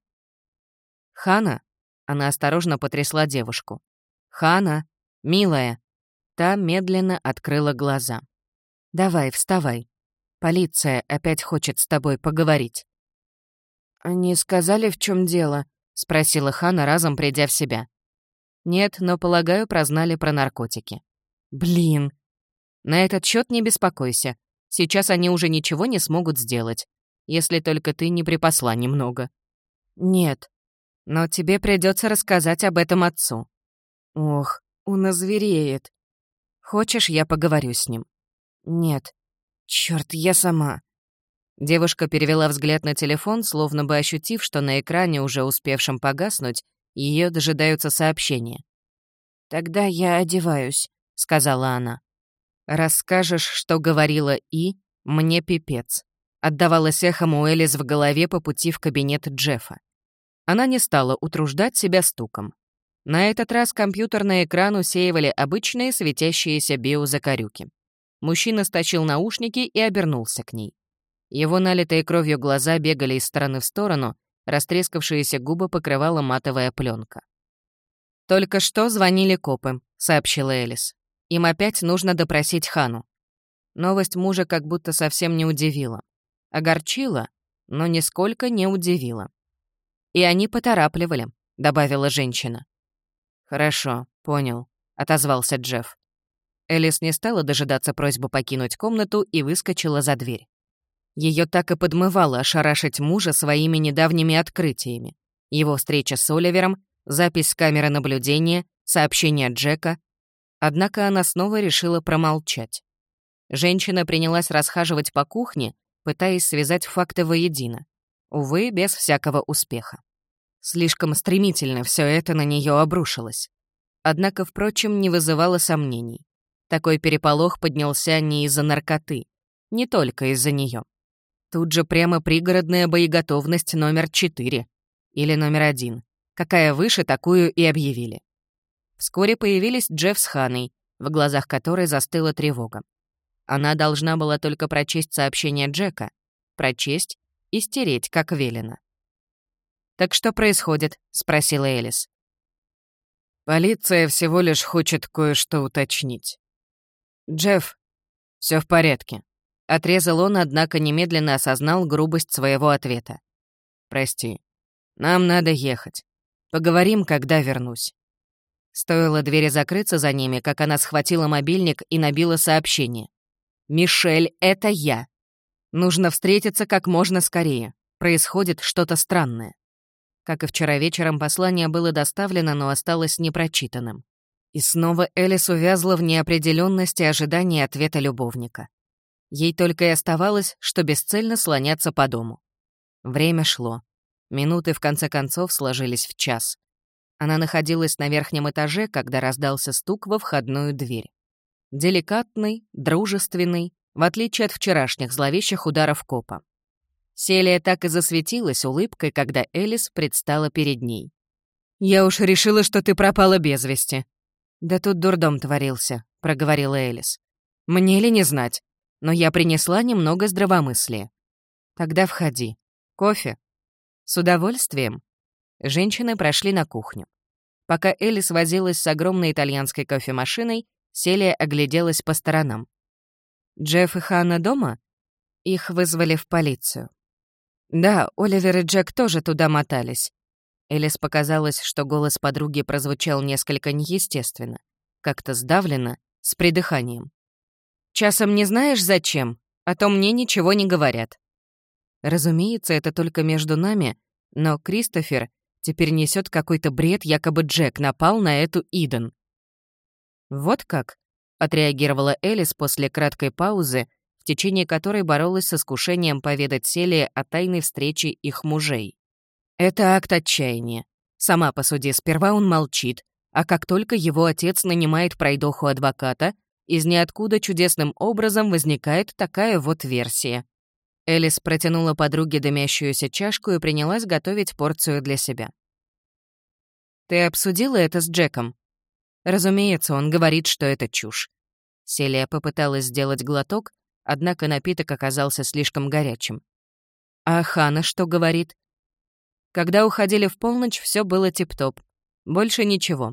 «Хана?» — она осторожно потрясла девушку. «Хана, милая!» Та медленно открыла глаза. «Давай, вставай. Полиция опять хочет с тобой поговорить». «Они сказали, в чем дело?» — спросила Хана, разом придя в себя. «Нет, но, полагаю, прознали про наркотики». «Блин!» «На этот счет не беспокойся. Сейчас они уже ничего не смогут сделать, если только ты не припасла немного». «Нет, но тебе придется рассказать об этом отцу». «Ох, он озвереет. Хочешь, я поговорю с ним?» «Нет. Чёрт, я сама». Девушка перевела взгляд на телефон, словно бы ощутив, что на экране, уже успевшем погаснуть, ее дожидаются сообщения. «Тогда я одеваюсь», — сказала она. «Расскажешь, что говорила И, мне пипец», — отдавалось эхом у Элис в голове по пути в кабинет Джеффа. Она не стала утруждать себя стуком. На этот раз компьютерный экран усеивали обычные светящиеся биозакорюки. Мужчина стащил наушники и обернулся к ней. Его налитые кровью глаза бегали из стороны в сторону, растрескавшиеся губы покрывала матовая пленка. «Только что звонили копы», — сообщила Элис. «Им опять нужно допросить Хану». Новость мужа как будто совсем не удивила. Огорчила, но нисколько не удивила. «И они поторапливали», — добавила женщина. «Хорошо, понял», — отозвался Джефф. Элис не стала дожидаться просьбы покинуть комнату и выскочила за дверь. Ее так и подмывало ошарашить мужа своими недавними открытиями. Его встреча с Оливером, запись с камеры наблюдения, сообщение Джека. Однако она снова решила промолчать. Женщина принялась расхаживать по кухне, пытаясь связать факты воедино. Увы, без всякого успеха. Слишком стремительно все это на нее обрушилось. Однако, впрочем, не вызывало сомнений. Такой переполох поднялся не из-за наркоты, не только из-за нее. Тут же прямо пригородная боеготовность номер 4 или номер 1. Какая выше, такую и объявили. Вскоре появились Джефф с Ханой, в глазах которой застыла тревога. Она должна была только прочесть сообщение Джека, прочесть и стереть, как велено. «Так что происходит?» — спросила Элис. «Полиция всего лишь хочет кое-что уточнить». «Джефф, все в порядке», — отрезал он, однако немедленно осознал грубость своего ответа. «Прости, нам надо ехать. Поговорим, когда вернусь». Стоило двери закрыться за ними, как она схватила мобильник и набила сообщение. «Мишель, это я. Нужно встретиться как можно скорее. Происходит что-то странное». Как и вчера вечером, послание было доставлено, но осталось непрочитанным. И снова Элис увязла в неопределенности ожидания ответа любовника. Ей только и оставалось, что бесцельно слоняться по дому. Время шло. Минуты, в конце концов, сложились в час. Она находилась на верхнем этаже, когда раздался стук во входную дверь. Деликатный, дружественный, в отличие от вчерашних зловещих ударов копа. Селия так и засветилась улыбкой, когда Элис предстала перед ней. «Я уж решила, что ты пропала без вести». «Да тут дурдом творился», — проговорила Элис. «Мне ли не знать? Но я принесла немного здравомыслия». «Тогда входи. Кофе?» «С удовольствием». Женщины прошли на кухню. Пока Элис возилась с огромной итальянской кофемашиной, Селия огляделась по сторонам. «Джефф и Ханна дома?» Их вызвали в полицию. «Да, Оливер и Джек тоже туда мотались». Элис показалось, что голос подруги прозвучал несколько неестественно, как-то сдавленно, с придыханием. «Часом не знаешь, зачем? А то мне ничего не говорят». Разумеется, это только между нами, но Кристофер теперь несет какой-то бред, якобы Джек напал на эту Иден. «Вот как?» — отреагировала Элис после краткой паузы, в течение которой боролась с искушением поведать Селии о тайной встрече их мужей. «Это акт отчаяния. Сама посуди, сперва он молчит, а как только его отец нанимает пройдоху-адвоката, из ниоткуда чудесным образом возникает такая вот версия». Элис протянула подруге дымящуюся чашку и принялась готовить порцию для себя. «Ты обсудила это с Джеком?» Разумеется, он говорит, что это чушь. Селия попыталась сделать глоток, однако напиток оказался слишком горячим. А Ханна что говорит? Когда уходили в полночь, все было тип-топ. Больше ничего.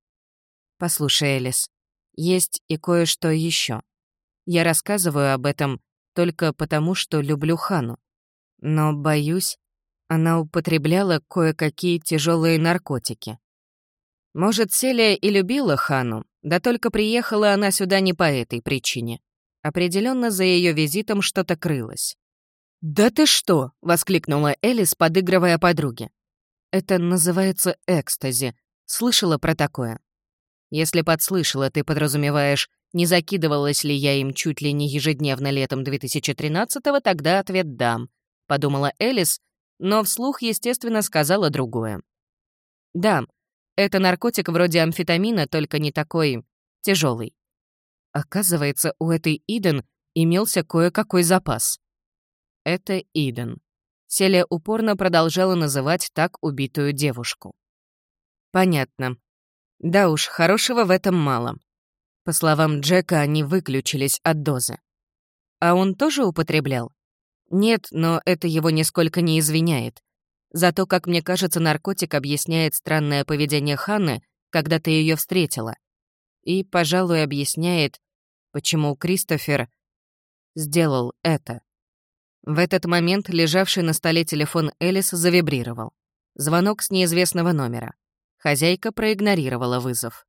Послушай, Элис, есть и кое-что еще. Я рассказываю об этом только потому, что люблю Ханну. Но, боюсь, она употребляла кое-какие тяжелые наркотики. Может, Селия и любила Ханну, да только приехала она сюда не по этой причине. Определенно за ее визитом что-то крылось. «Да ты что!» — воскликнула Элис, подыгрывая подруге. «Это называется экстази. Слышала про такое?» «Если подслышала, ты подразумеваешь, не закидывалась ли я им чуть ли не ежедневно летом 2013-го, тогда ответ «дам», — подумала Элис, но вслух, естественно, сказала другое. «Да, это наркотик вроде амфетамина, только не такой тяжелый. Оказывается, у этой Иден имелся кое-какой запас». Это Иден. Селия упорно продолжала называть так убитую девушку. «Понятно. Да уж, хорошего в этом мало. По словам Джека, они выключились от дозы. А он тоже употреблял? Нет, но это его нисколько не извиняет. Зато, как мне кажется, наркотик объясняет странное поведение Ханны, когда ты ее встретила. И, пожалуй, объясняет, почему Кристофер сделал это». В этот момент лежавший на столе телефон Элис завибрировал. Звонок с неизвестного номера. Хозяйка проигнорировала вызов.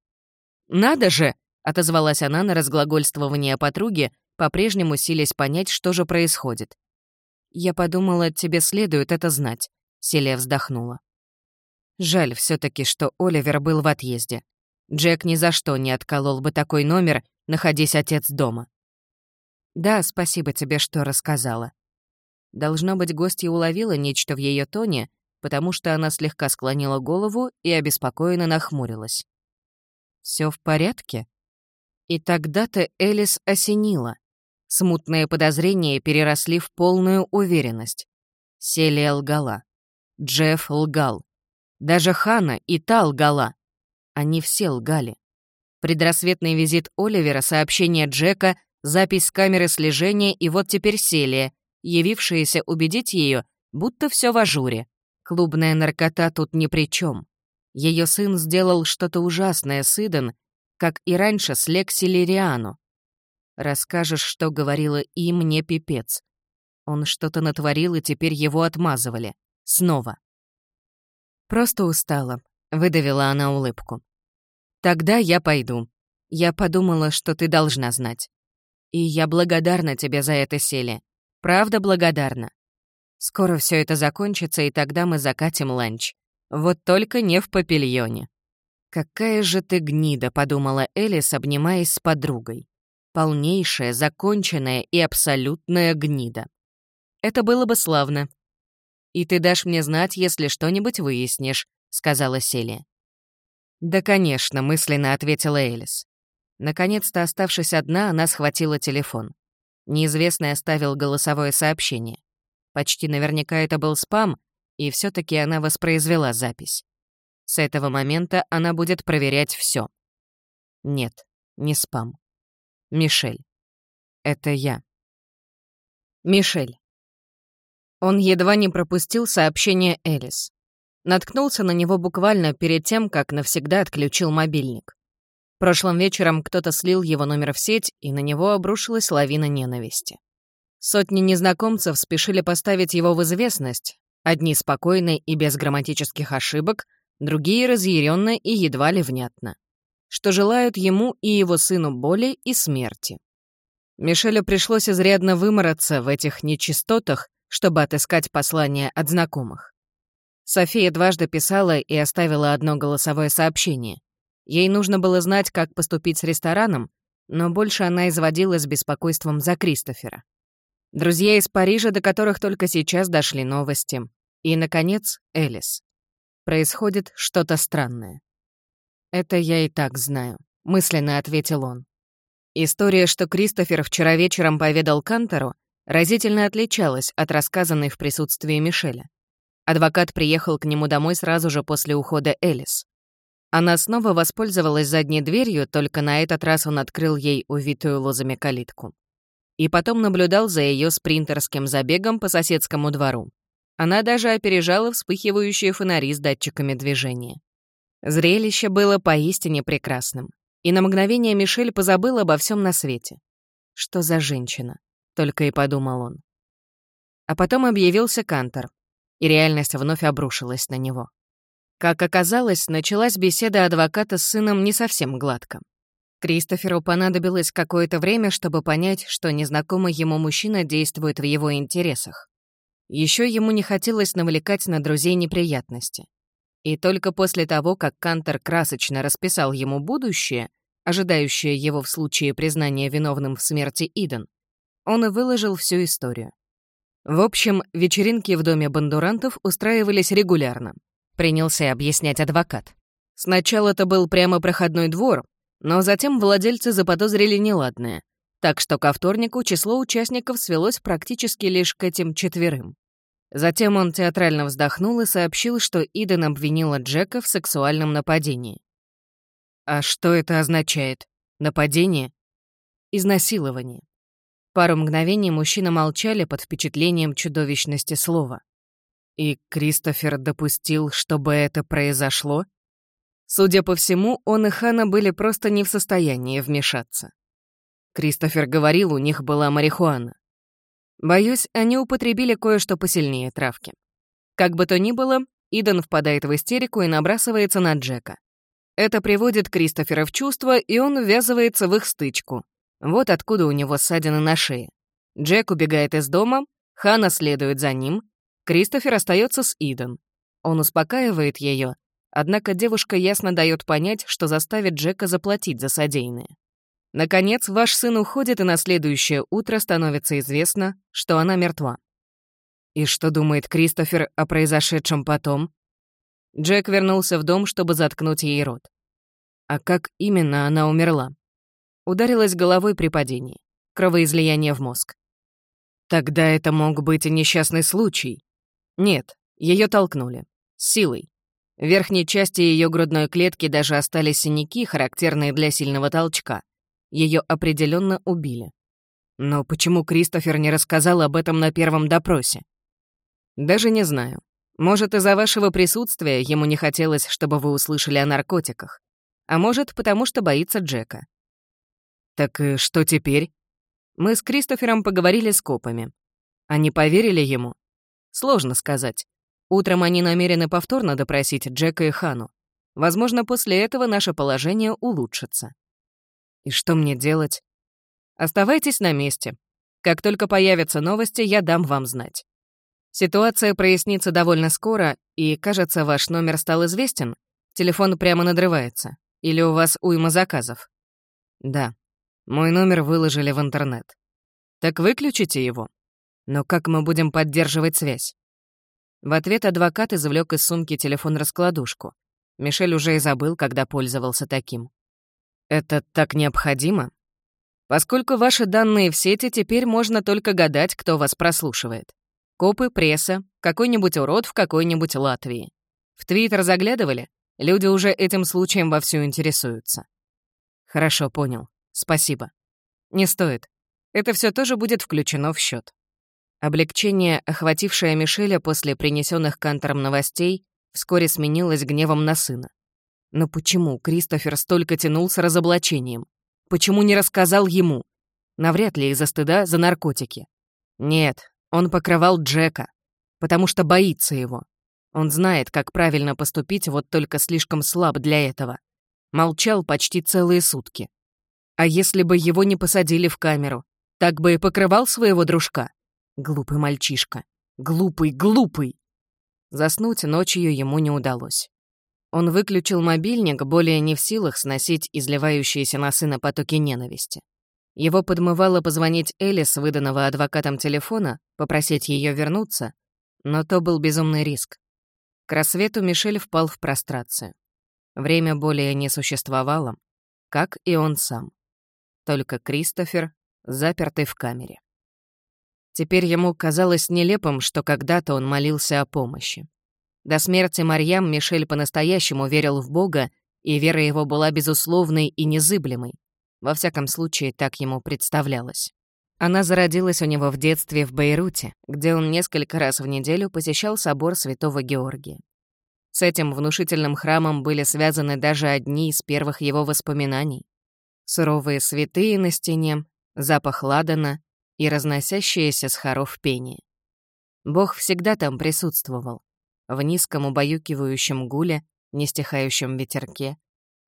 «Надо же!» — отозвалась она на разглагольствование подруги, по-прежнему силясь понять, что же происходит. «Я подумала, тебе следует это знать», — Селия вздохнула. «Жаль все таки что Оливер был в отъезде. Джек ни за что не отколол бы такой номер, находясь отец дома». «Да, спасибо тебе, что рассказала». Должно быть, гостья уловила нечто в ее тоне, потому что она слегка склонила голову и обеспокоенно нахмурилась. «Все в порядке?» И тогда-то Элис осенила. Смутные подозрения переросли в полную уверенность. Селия лгала. Джефф лгал. Даже Ханна и та лгала. Они все лгали. Предрассветный визит Оливера, сообщение Джека, запись с камеры слежения и вот теперь Селия, явившаяся убедить ее, будто все в ажуре. Клубная наркота тут ни при чем. Ее сын сделал что-то ужасное с Иден, как и раньше с Лекси Лириану. Расскажешь, что говорила и мне пипец. Он что-то натворил, и теперь его отмазывали. Снова. «Просто устала», — выдавила она улыбку. «Тогда я пойду. Я подумала, что ты должна знать». И я благодарна тебе за это, Селия. Правда благодарна. Скоро все это закончится, и тогда мы закатим ланч. Вот только не в павильоне. «Какая же ты гнида», — подумала Элис, обнимаясь с подругой. Полнейшая, законченная и абсолютная гнида. Это было бы славно. «И ты дашь мне знать, если что-нибудь выяснишь», — сказала Селия. «Да, конечно», — мысленно ответила Элис. Наконец-то, оставшись одна, она схватила телефон. Неизвестный оставил голосовое сообщение. Почти наверняка это был спам, и все таки она воспроизвела запись. С этого момента она будет проверять все. Нет, не спам. Мишель. Это я. Мишель. Он едва не пропустил сообщение Элис. Наткнулся на него буквально перед тем, как навсегда отключил мобильник. Прошлым вечером кто-то слил его номер в сеть, и на него обрушилась лавина ненависти. Сотни незнакомцев спешили поставить его в известность, одни спокойно и без грамматических ошибок, другие разъяренно и едва ли внятно, что желают ему и его сыну боли и смерти. Мишелю пришлось изрядно вымораться в этих нечистотах, чтобы отыскать послание от знакомых. София дважды писала и оставила одно голосовое сообщение. Ей нужно было знать, как поступить с рестораном, но больше она изводилась беспокойством за Кристофера. Друзья из Парижа, до которых только сейчас дошли новости. И, наконец, Элис. Происходит что-то странное. «Это я и так знаю», — мысленно ответил он. История, что Кристофер вчера вечером поведал Кантору, разительно отличалась от рассказанной в присутствии Мишеля. Адвокат приехал к нему домой сразу же после ухода Элис. Она снова воспользовалась задней дверью, только на этот раз он открыл ей увитую лозами калитку. И потом наблюдал за ее спринтерским забегом по соседскому двору. Она даже опережала вспыхивающие фонари с датчиками движения. Зрелище было поистине прекрасным. И на мгновение Мишель позабыл обо всем на свете. «Что за женщина?» — только и подумал он. А потом объявился Кантор, и реальность вновь обрушилась на него. Как оказалось, началась беседа адвоката с сыном не совсем гладко. Кристоферу понадобилось какое-то время, чтобы понять, что незнакомый ему мужчина действует в его интересах. Еще ему не хотелось навлекать на друзей неприятности. И только после того, как Кантор красочно расписал ему будущее, ожидающее его в случае признания виновным в смерти Иден, он и выложил всю историю. В общем, вечеринки в доме Бондурантов устраивались регулярно, принялся объяснять адвокат. Сначала это был прямо проходной двор, но затем владельцы заподозрили неладное, так что ко вторнику число участников свелось практически лишь к этим 4. Затем он театрально вздохнул и сообщил, что Иден обвинила Джека в сексуальном нападении. «А что это означает? Нападение?» «Изнасилование». Пару мгновений мужчины молчали под впечатлением чудовищности слова. И Кристофер допустил, чтобы это произошло? Судя по всему, он и Ханна были просто не в состоянии вмешаться. Кристофер говорил, у них была марихуана. Боюсь, они употребили кое-что посильнее травки. Как бы то ни было, Иден впадает в истерику и набрасывается на Джека. Это приводит Кристофера в чувство, и он ввязывается в их стычку. Вот откуда у него ссадины на шее. Джек убегает из дома, Ханна следует за ним, Кристофер остается с Иден. Он успокаивает ее, однако девушка ясно дает понять, что заставит Джека заплатить за содеянное. Наконец, ваш сын уходит, и на следующее утро становится известно, что она мертва. И что думает Кристофер о произошедшем потом? Джек вернулся в дом, чтобы заткнуть ей рот. А как именно она умерла? Ударилась головой при падении. Кровоизлияние в мозг. Тогда это мог быть и несчастный случай. Нет, ее толкнули. С силой. В верхней части ее грудной клетки даже остались синяки, характерные для сильного толчка. Ее определенно убили. Но почему Кристофер не рассказал об этом на первом допросе? Даже не знаю. Может, из-за вашего присутствия ему не хотелось, чтобы вы услышали о наркотиках. А может, потому что боится Джека. Так и что теперь? Мы с Кристофером поговорили с копами. Они поверили ему? Сложно сказать. Утром они намерены повторно допросить Джека и Ханну. Возможно, после этого наше положение улучшится. И что мне делать? Оставайтесь на месте. Как только появятся новости, я дам вам знать. Ситуация прояснится довольно скоро, и, кажется, ваш номер стал известен. Телефон прямо надрывается. Или у вас уйма заказов? Да. Мой номер выложили в интернет. Так выключите его. Но как мы будем поддерживать связь? В ответ адвокат извлек из сумки телефон-раскладушку. Мишель уже и забыл, когда пользовался таким. Это так необходимо? Поскольку ваши данные в сети, теперь можно только гадать, кто вас прослушивает. Копы, пресса, какой-нибудь урод в какой-нибудь Латвии. В Твиттер заглядывали? Люди уже этим случаем вовсю интересуются. Хорошо, понял. Спасибо. Не стоит. Это все тоже будет включено в счет. Облегчение, охватившее Мишеля после принесенных Кантором новостей, вскоре сменилось гневом на сына. Но почему Кристофер столько тянул с разоблачением? Почему не рассказал ему? Навряд ли из-за стыда за наркотики. Нет, он покрывал Джека, потому что боится его. Он знает, как правильно поступить, вот только слишком слаб для этого. Молчал почти целые сутки. А если бы его не посадили в камеру, так бы и покрывал своего дружка? Глупый мальчишка. Глупый. Заснуть ночью ему не удалось. Он выключил мобильник, более не в силах сносить изливающиеся на сына потоки ненависти. Его подмывало позвонить Элис, выданного адвокатом телефона, попросить ее вернуться, но то был безумный риск. К рассвету Мишель впал в прострацию. Время более не существовало, как и он сам. Только Кристофер, запертый в камере. Теперь ему казалось нелепым, что когда-то он молился о помощи. До смерти Марьям Мишель по-настоящему верил в Бога, и вера его была безусловной и незыблемой. Во всяком случае, так ему представлялось. Она зародилась у него в детстве в Бейруте, где он несколько раз в неделю посещал собор Святого Георгия. С этим внушительным храмом были связаны даже одни из первых его воспоминаний. Суровые святые на стене, запах ладана и разносящееся с хоров пение. Бог всегда там присутствовал, в низком убаюкивающем гуле, нестихающем ветерке.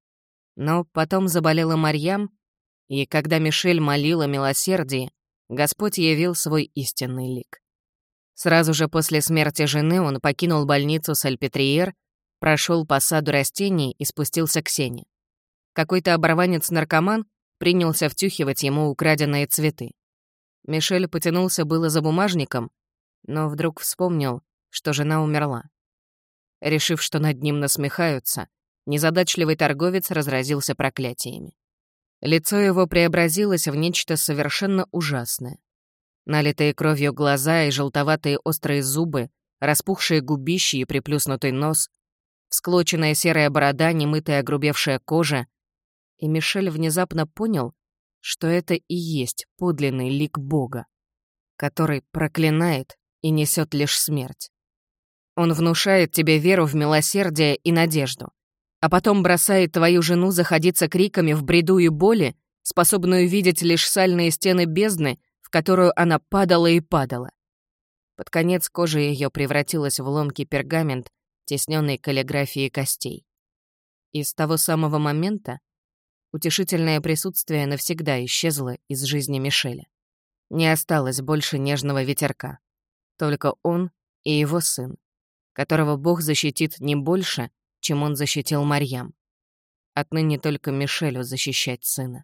Но потом заболела Марьям, и когда Мишель молил о милосердии, Господь явил свой истинный лик. Сразу же после смерти жены он покинул больницу Сальпетриер, прошел по саду растений и спустился к сене. Какой-то оборванец-наркоман принялся втюхивать ему украденные цветы. Мишель потянулся было за бумажником, но вдруг вспомнил, что жена умерла. Решив, что над ним насмехаются, незадачливый торговец разразился проклятиями. Лицо его преобразилось в нечто совершенно ужасное. Налитые кровью глаза и желтоватые острые зубы, распухшие губищи и приплюснутый нос, всклоченная серая борода, немытая огрубевшая кожа. И Мишель внезапно понял, что это и есть подлинный лик Бога, который проклинает и несет лишь смерть. Он внушает тебе веру в милосердие и надежду, а потом бросает твою жену заходиться криками в бреду и боли, способную видеть лишь сальные стены бездны, в которую она падала и падала. Под конец кожа ее превратилась в ломкий пергамент, тесненный каллиграфией костей. И с того самого момента утешительное присутствие навсегда исчезло из жизни Мишеля. Не осталось больше нежного ветерка. Только он и его сын, которого Бог защитит не больше, чем он защитил Марьям. Отныне только Мишелю защищать сына.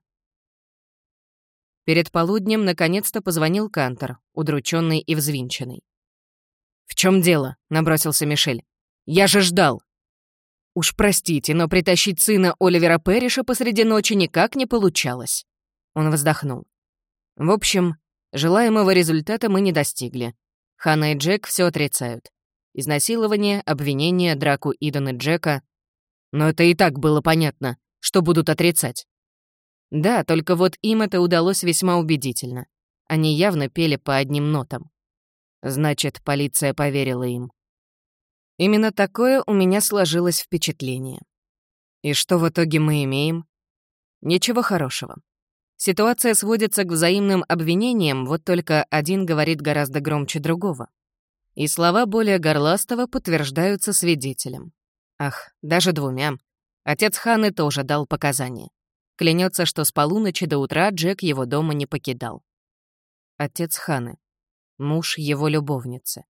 Перед полуднем наконец-то позвонил Кантор, удрученный и взвинченный. «В чем дело?» — набросился Мишель. «Я же ждал!» «Уж простите, но притащить сына Оливера Перриша посреди ночи никак не получалось». Он вздохнул. «В общем, желаемого результата мы не достигли. Ханна и Джек все отрицают. Изнасилование, обвинение, драку Иден и Джека. Но это и так было понятно, что будут отрицать. Да, только вот им это удалось весьма убедительно. Они явно пели по одним нотам. Значит, полиция поверила им. Именно такое у меня сложилось впечатление. И что в итоге мы имеем? Ничего хорошего. Ситуация сводится к взаимным обвинениям, вот только один говорит гораздо громче другого. И слова более горластого подтверждаются свидетелем. Ах, даже двумя. Отец Ханны тоже дал показания. Клянется, что с полуночи до утра Джек его дома не покидал. Отец Ханы. Муж его любовницы.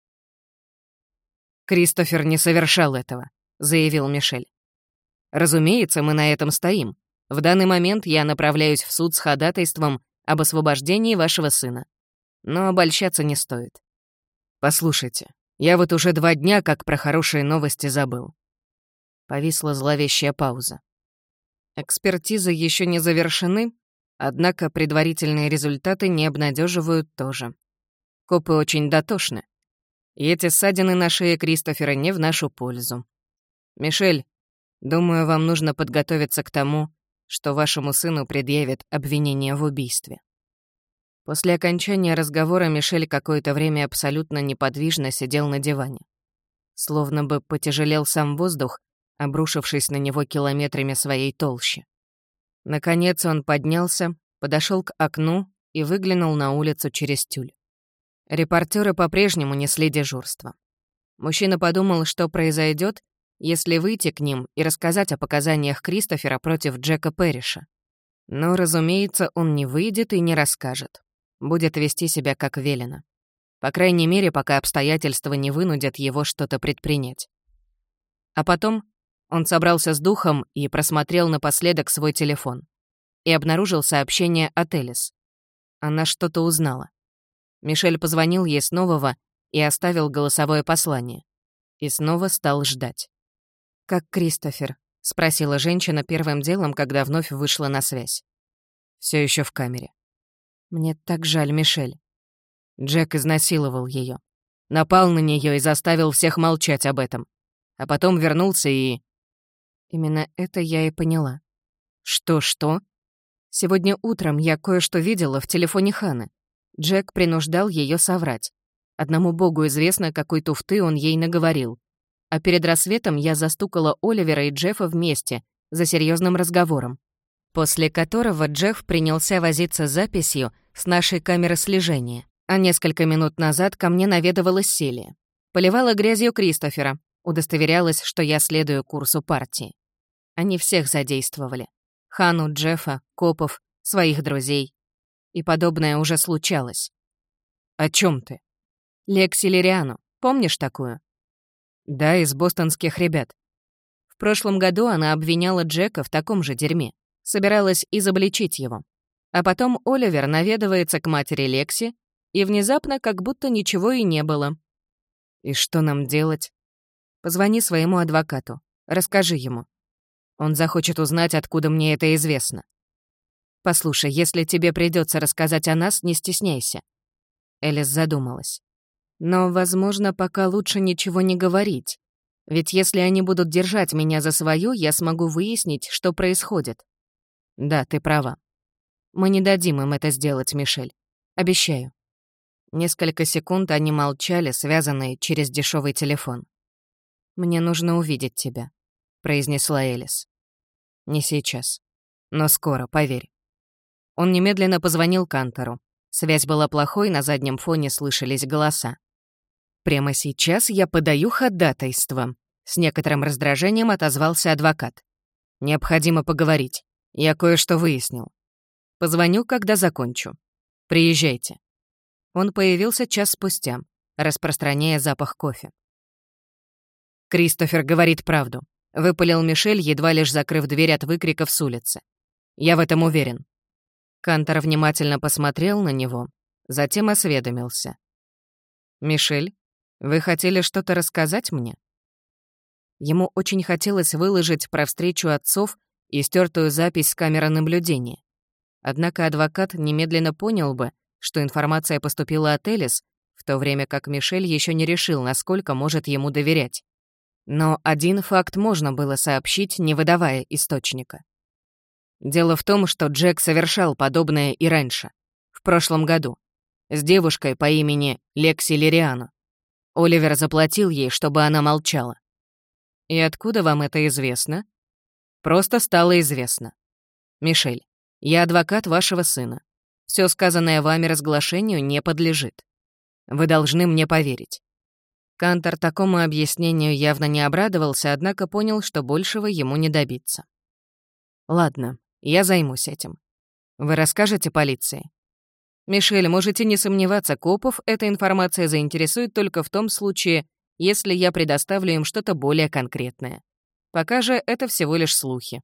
«Кристофер не совершал этого», — заявил Мишель. «Разумеется, мы на этом стоим. В данный момент я направляюсь в суд с ходатайством об освобождении вашего сына. Но обольщаться не стоит. Послушайте, я вот уже 2 дня как про хорошие новости забыл». Повисла зловещая пауза. Экспертизы еще не завершены, однако предварительные результаты не обнадеживают тоже. Копы очень дотошны. И эти ссадины на шее Кристофера не в нашу пользу. Мишель, думаю, вам нужно подготовиться к тому, что вашему сыну предъявят обвинение в убийстве». После окончания разговора Мишель какое-то время абсолютно неподвижно сидел на диване. Словно бы потяжелел сам воздух, обрушившись на него километрами своей толщи. Наконец он поднялся, подошел к окну и выглянул на улицу через тюль. Репортеры по-прежнему несли дежурство. Мужчина подумал, что произойдет, если выйти к ним и рассказать о показаниях Кристофера против Джека Перриша. Но, разумеется, он не выйдет и не расскажет. Будет вести себя как велено. По крайней мере, пока обстоятельства не вынудят его что-то предпринять. А потом он собрался с духом и просмотрел напоследок свой телефон. И обнаружил сообщение от Элис. Она что-то узнала. Мишель позвонил ей с нового и оставил голосовое послание. И снова стал ждать. «Как Кристофер?» — спросила женщина первым делом, когда вновь вышла на связь. Все еще в камере. «Мне так жаль, Мишель». Джек изнасиловал ее, напал на нее и заставил всех молчать об этом. А потом вернулся и... Именно это я и поняла. Что? Сегодня утром я кое-что видела в телефоне Ханы. Джек принуждал ее соврать. Одному богу известно, какой туфты он ей наговорил. А перед рассветом я застукала Оливера и Джеффа вместе, за серьезным разговором, после которого Джефф принялся возиться с записью с нашей камеры слежения. А несколько минут назад ко мне наведывалась Селия. Поливала грязью Кристофера, удостоверялась, что я следую курсу партии. Они всех задействовали. Хану, Джеффа, копов, своих друзей. И подобное уже случалось. «О чем ты?» «Лекси Лириану. Помнишь такую?» «Да, из бостонских ребят». В прошлом году она обвиняла Джека в таком же дерьме. Собиралась изобличить его. А потом Оливер наведывается к матери Лекси, и внезапно как будто ничего и не было. «И что нам делать?» «Позвони своему адвокату. Расскажи ему. Он захочет узнать, откуда мне это известно. Послушай, если тебе придется рассказать о нас, не стесняйся». Элис задумалась. «Но, возможно, пока лучше ничего не говорить. Ведь если они будут держать меня за свою, я смогу выяснить, что происходит». «Да, ты права. Мы не дадим им это сделать, Мишель. Обещаю». Несколько секунд они молчали, связанные через дешевый телефон. «Мне нужно увидеть тебя», — произнесла Элис. «Не сейчас. Но скоро, поверь». Он немедленно позвонил Кантору. Связь была плохой, на заднем фоне слышались голоса. «Прямо сейчас я подаю ходатайство», — с некоторым раздражением отозвался адвокат. «Необходимо поговорить. Я кое-что выяснил. Позвоню, когда закончу. Приезжайте». Он появился час спустя, распространяя запах кофе. «Кристофер говорит правду», — выпалил Мишель, едва лишь закрыв дверь от выкриков с улицы. «Я в этом уверен». Кантор внимательно посмотрел на него, затем осведомился. «Мишель, вы хотели что-то рассказать мне?» Ему очень хотелось выложить про встречу отцов и стертую запись с камеры наблюдения. Однако адвокат немедленно понял бы, что информация поступила от Элис, в то время как Мишель еще не решил, насколько может ему доверять. Но один факт можно было сообщить, не выдавая источника. Дело в том, что Джек совершал подобное и раньше, в прошлом году, с девушкой по имени Лекси Лириану. Оливер заплатил ей, чтобы она молчала. И откуда вам это известно? Просто стало известно. Мишель, я адвокат вашего сына. Все сказанное вами разглашению не подлежит. Вы должны мне поверить. Кантор такому объяснению явно не обрадовался, однако понял, что большего ему не добиться. «Ладно, Я займусь этим. Вы расскажете полиции? Мишель, можете не сомневаться, копов эта информация заинтересует только в том случае, если я предоставлю им что-то более конкретное. Пока же это всего лишь слухи.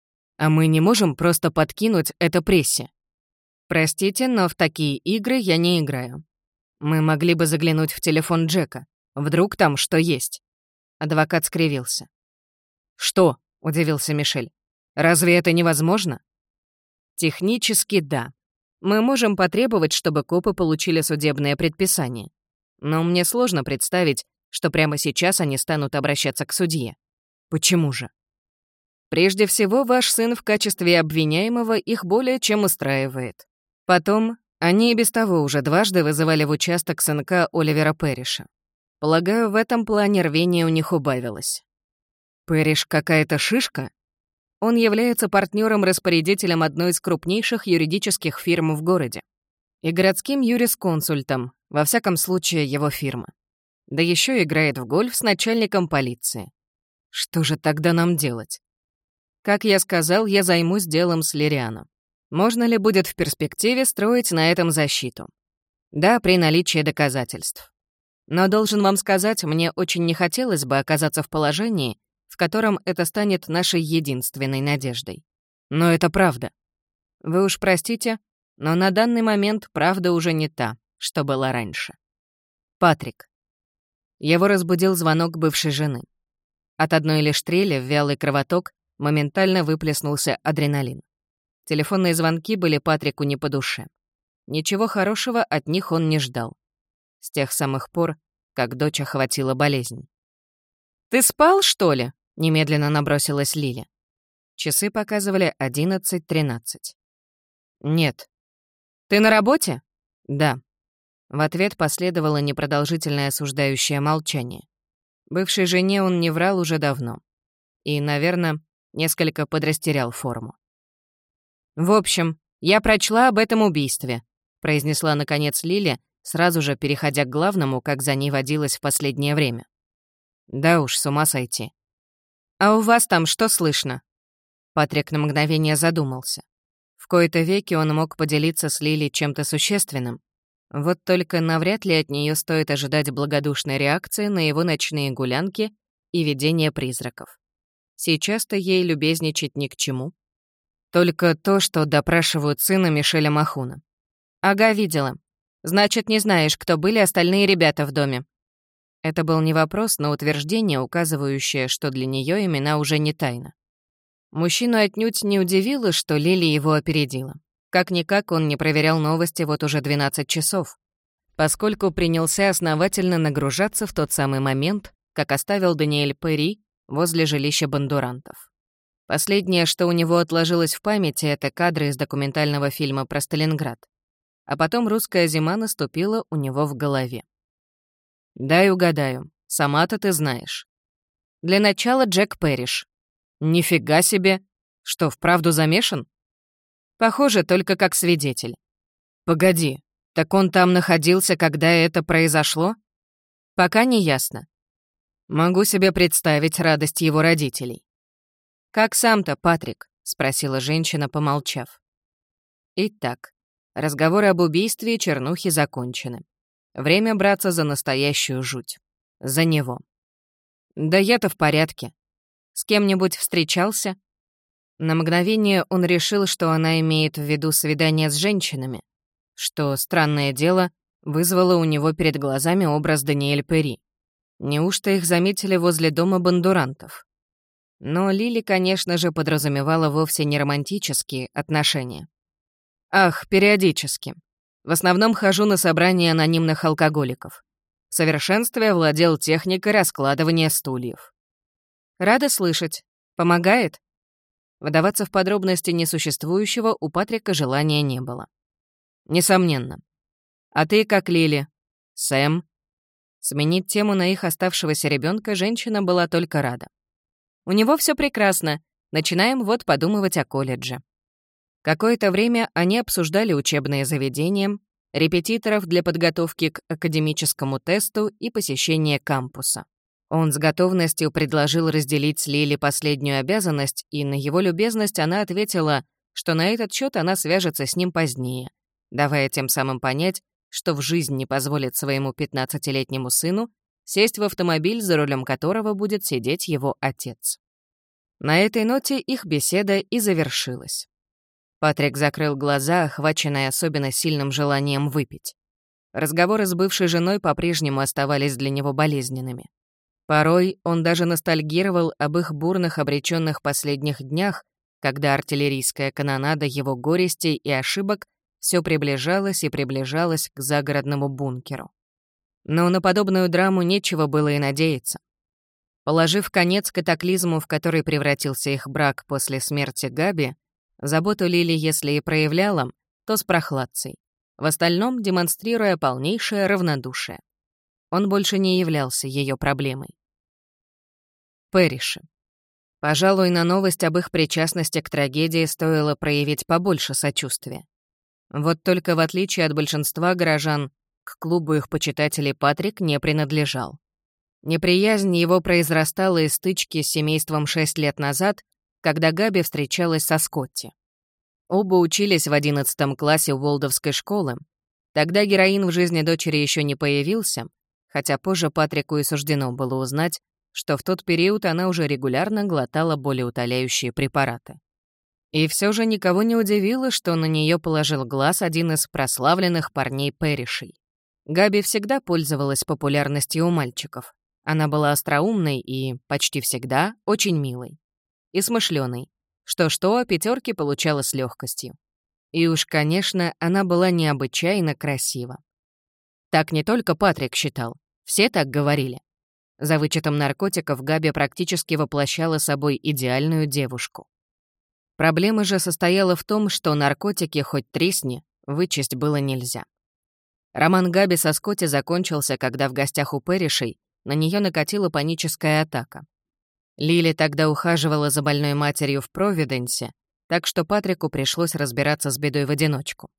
А мы не можем просто подкинуть это прессе. Простите, но в такие игры я не играю. Мы могли бы заглянуть в телефон Джека. Вдруг там что есть. Адвокат скривился. «Что?» — удивился Мишель. «Разве это невозможно?» «Технически да. Мы можем потребовать, чтобы копы получили судебное предписание. Но мне сложно представить, что прямо сейчас они станут обращаться к судье. Почему же? Прежде всего, ваш сын в качестве обвиняемого их более чем устраивает. Потом, они и без того уже дважды вызывали в участок сынка Оливера Пэриша. Полагаю, в этом плане рвение у них убавилось. Пэриш какая-то шишка? Он является партнером-распорядителем одной из крупнейших юридических фирм в городе. И городским юрисконсультом, во всяком случае, его фирма. Да еще играет в гольф с начальником полиции. Что же тогда нам делать? Как я сказал, я займусь делом с Лирианом. Можно ли будет в перспективе строить на этом защиту? Да, при наличии доказательств. Но должен вам сказать, мне очень не хотелось бы оказаться в положении, в котором это станет нашей единственной надеждой. Но это правда. Вы уж простите, но на данный момент правда уже не та, что была раньше. Патрик. Его разбудил звонок бывшей жены. От одной лишь трели в вялый кровоток моментально выплеснулся адреналин. Телефонные звонки были Патрику не по душе. Ничего хорошего от них он не ждал. С тех самых пор, как дочь охватила болезнь. «Ты спал, что ли?» — немедленно набросилась Лиля. Часы показывали 11:13. «Нет». «Ты на работе?» «Да». В ответ последовало непродолжительное осуждающее молчание. Бывшей жене он не врал уже давно. И, наверное, несколько подрастерял форму. «В общем, я прочла об этом убийстве», — произнесла, наконец, Лиля, сразу же переходя к главному, как за ней водилось в последнее время. «Да уж, с ума сойти». «А у вас там что слышно?» Патрик на мгновение задумался. В кои-то веки он мог поделиться с Лили чем-то существенным. Вот только навряд ли от нее стоит ожидать благодушной реакции на его ночные гулянки и видение призраков. Сейчас-то ей любезничать ни к чему. Только то, что допрашивают сына Мишеля Махуна. «Ага, видела. Значит, не знаешь, кто были остальные ребята в доме». Это был не вопрос, но утверждение, указывающее, что для нее имена уже не тайна. Мужчину отнюдь не удивило, что Лили его опередила. Как-никак он не проверял новости вот уже 12 часов, поскольку принялся основательно нагружаться в тот самый момент, как оставил Даниэль Перри возле жилища бандурантов. Последнее, что у него отложилось в памяти, это кадры из документального фильма про Сталинград. А потом русская зима наступила у него в голове. «Дай угадаю, сама-то ты знаешь». «Для начала Джек Пэриш». «Нифига себе! Что, вправду замешан?» «Похоже, только как свидетель». «Погоди, так он там находился, когда это произошло?» «Пока не ясно». «Могу себе представить радость его родителей». «Как сам-то, Патрик?» — спросила женщина, помолчав. Итак, разговоры об убийстве и чернухе закончены. Время браться за настоящую жуть. За него. «Да я-то в порядке. С кем-нибудь встречался?» На мгновение он решил, что она имеет в виду свидание с женщинами, что, странное дело, вызвало у него перед глазами образ Даниэль Перри. Неужто их заметили возле дома бандурантов? Но Лили, конечно же, подразумевала вовсе не романтические отношения. «Ах, периодически. В основном хожу на собрания анонимных алкоголиков. В совершенстве владел техникой раскладывания стульев». «Рада слышать. Помогает?» Вдаваться в подробности несуществующего у Патрика желания не было. «Несомненно. А ты как Лили? Сэм?» Сменить тему на их оставшегося ребенка женщина была только рада. «У него все прекрасно. Начинаем вот подумывать о колледже». Какое-то время они обсуждали учебные заведения, репетиторов для подготовки к академическому тесту и посещение кампуса. Он с готовностью предложил разделить с Лили последнюю обязанность, и на его любезность она ответила, что на этот счет она свяжется с ним позднее, давая тем самым понять, что в жизнь не позволит своему 15-летнему сыну сесть в автомобиль, за рулем которого будет сидеть его отец. На этой ноте их беседа и завершилась. Патрик закрыл глаза, охваченный особенно сильным желанием выпить. Разговоры с бывшей женой по-прежнему оставались для него болезненными. Порой он даже ностальгировал об их бурных обречённых последних днях, когда артиллерийская канонада его горестей и ошибок всё приближалась и приближалась к загородному бункеру. Но на подобную драму нечего было и надеяться. Положив конец катаклизму, в который превратился их брак после смерти Габи, заботу Лили, если и проявляла, то с прохладцей, в остальном демонстрируя полнейшее равнодушие. Он больше не являлся её проблемой. Пэриши. Пожалуй, на новость об их причастности к трагедии стоило проявить побольше сочувствия. Вот только в отличие от большинства горожан, к клубу их почитателей Патрик не принадлежал. Неприязнь его произрастала из стычки с семейством 6 лет назад, когда Габи встречалась со Скотти. Оба учились в 11 классе Уолдовской школы. Тогда героин в жизни дочери еще не появился, хотя позже Патрику и суждено было узнать, что в тот период она уже регулярно глотала болеутоляющие препараты. И все же никого не удивило, что на нее положил глаз один из прославленных парней Пэришей. Габи всегда пользовалась популярностью у мальчиков. Она была остроумной и, почти всегда, очень милой. И смышленой. Что-что, а пятерки получала с легкостью. И уж, конечно, она была необычайно красива. Так не только Патрик считал, все так говорили. За вычетом наркотиков Габи практически воплощала собой идеальную девушку. Проблема же состояла в том, что наркотики, хоть тресни, вычесть было нельзя. Роман Габи со Скотти закончился, когда в гостях у Пэришей на нее накатила паническая атака. Лили тогда ухаживала за больной матерью в Провиденсе, так что Патрику пришлось разбираться с бедой в одиночку.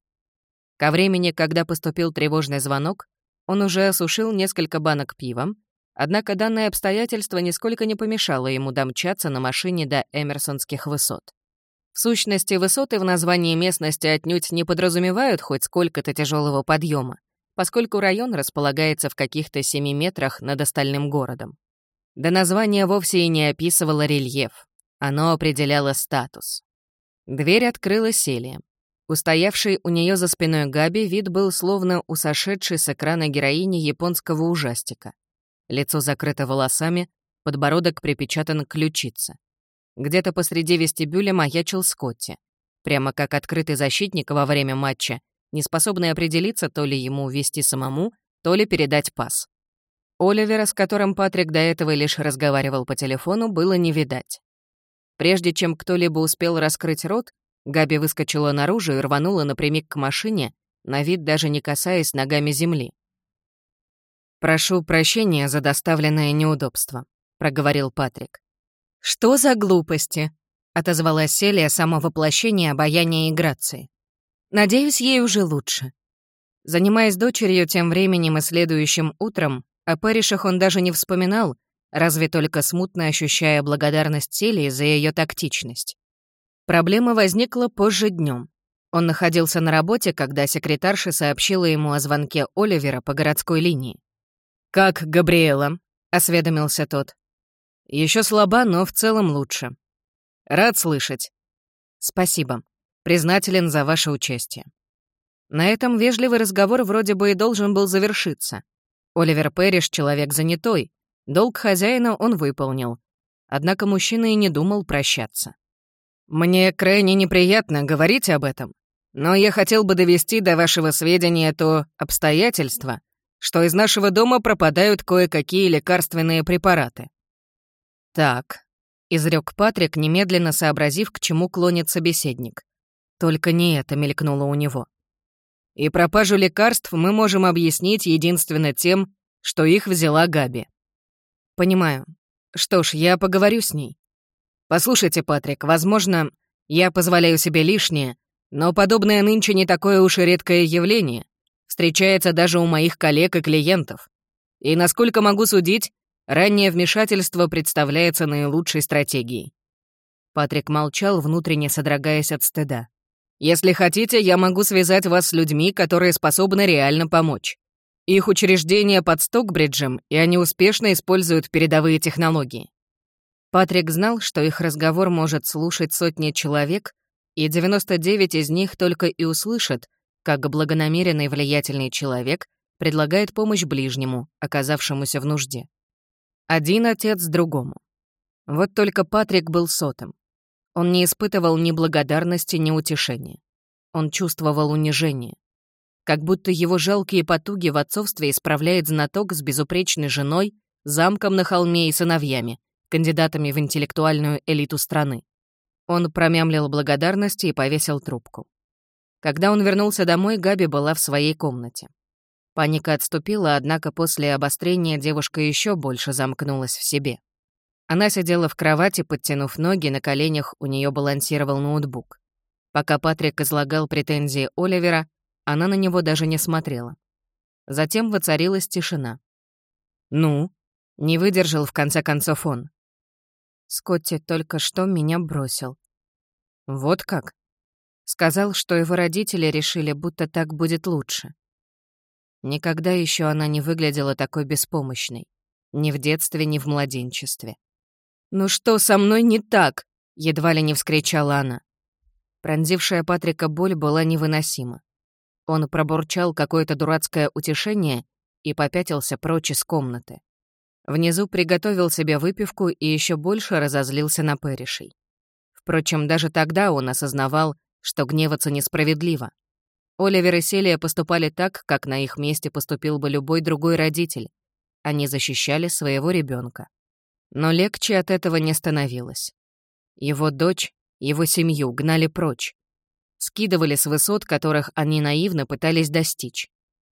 Ко времени, когда поступил тревожный звонок, он уже осушил несколько банок пива, однако данное обстоятельство нисколько не помешало ему домчаться на машине до Эмерсонских высот. В сущности, высоты в названии местности отнюдь не подразумевают хоть сколько-то тяжелого подъема, поскольку район располагается в каких-то 7 метрах над остальным городом. Да название вовсе и не описывало рельеф, оно определяло статус. Дверь открыла Селия. Устоявший у нее за спиной Габи вид был словно у сошедшей с экрана героини японского ужастика. Лицо закрыто волосами, подбородок припечатан к ключице. Где-то посреди вестибюля маячил Скотти, прямо как открытый защитник во время матча, не способный определиться, то ли ему вести самому, то ли передать пас. Оливера, с которым Патрик до этого лишь разговаривал по телефону, было не видать. Прежде чем кто-либо успел раскрыть рот, Габи выскочила наружу и рванула напрямик к машине, на вид даже не касаясь ногами земли. «Прошу прощения за доставленное неудобство», — проговорил Патрик. «Что за глупости?» — отозвалась Селия, само воплощение обаяния и грации. «Надеюсь, ей уже лучше». Занимаясь дочерью тем временем и следующим утром, о Пэришах он даже не вспоминал, разве только смутно ощущая благодарность Селии за ее тактичность. Проблема возникла позже днем. Он находился на работе, когда секретарша сообщила ему о звонке Оливера по городской линии. «Как Габриэла?» — осведомился тот. Еще слаба, но в целом лучше. Рад слышать. Спасибо. Признателен за ваше участие». На этом вежливый разговор вроде бы и должен был завершиться. Оливер Пэриш — человек занятой. Долг хозяина он выполнил. Однако мужчина и не думал прощаться. «Мне крайне неприятно говорить об этом, но я хотел бы довести до вашего сведения то обстоятельство, что из нашего дома пропадают кое-какие лекарственные препараты». «Так», — изрёк Патрик, немедленно сообразив, к чему клонит собеседник. Только не это мелькнуло у него. «И пропажу лекарств мы можем объяснить единственно тем, что их взяла Габи». «Понимаю. Что ж, я поговорю с ней». «Послушайте, Патрик, возможно, я позволяю себе лишнее, но подобное нынче не такое уж и редкое явление. Встречается даже у моих коллег и клиентов. И, насколько могу судить, раннее вмешательство представляется наилучшей стратегией». Патрик молчал, внутренне содрогаясь от стыда. «Если хотите, я могу связать вас с людьми, которые способны реально помочь. Их учреждение под Стокбриджем, и они успешно используют передовые технологии». Патрик знал, что их разговор может слушать сотни человек, и 99 из них только и услышат, как благонамеренный влиятельный человек предлагает помощь ближнему, оказавшемуся в нужде. Один отец другому. Вот только Патрик был сотым. Он не испытывал ни благодарности, ни утешения. Он чувствовал унижение. Как будто его жалкие потуги в отцовстве исправляет знаток с безупречной женой, замком на холме и сыновьями, кандидатами в интеллектуальную элиту страны. Он промямлил благодарности и повесил трубку. Когда он вернулся домой, Габи была в своей комнате. Паника отступила, однако после обострения девушка еще больше замкнулась в себе. Она сидела в кровати, подтянув ноги, на коленях у нее балансировал ноутбук. Пока Патрик излагал претензии Оливера, она на него даже не смотрела. Затем воцарилась тишина. «Ну?» — не выдержал в конце концов он. «Скотти только что меня бросил». «Вот как?» Сказал, что его родители решили, будто так будет лучше. Никогда еще она не выглядела такой беспомощной. Ни в детстве, ни в младенчестве. «Ну что со мной не так?» — едва ли не вскричала она. Пронзившая Патрика боль была невыносима. Он пробурчал какое-то дурацкое утешение и попятился прочь из комнаты. Внизу приготовил себе выпивку и еще больше разозлился на Пэришей. Впрочем, даже тогда он осознавал, что гневаться несправедливо. Оливер и Селия поступали так, как на их месте поступил бы любой другой родитель. Они защищали своего ребенка. Но легче от этого не становилось. Его дочь, его семью гнали прочь. Скидывали с высот, которых они наивно пытались достичь.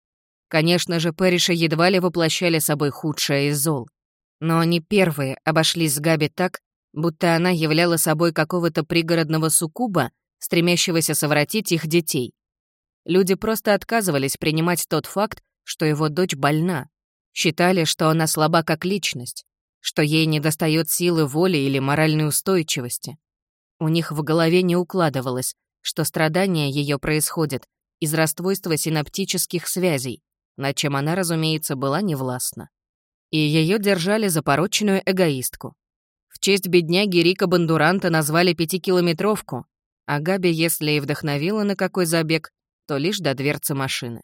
Конечно же, Пэриши едва ли воплощали собой худшее из зол. Но они первые обошлись с Габи так, будто она являла собой какого-то пригородного суккуба, стремящегося совратить их детей. Люди просто отказывались принимать тот факт, что его дочь больна. Считали, что она слаба как личность, что ей недостает силы воли или моральной устойчивости. У них в голове не укладывалось, что страдания ее происходят из расстройства синаптических связей, над чем она, разумеется, была невластна. И ее держали за порочную эгоистку. В честь бедняги Рика Бондуранта назвали 5-километровку, а Габи, если и вдохновила на какой забег, то лишь до дверцы машины.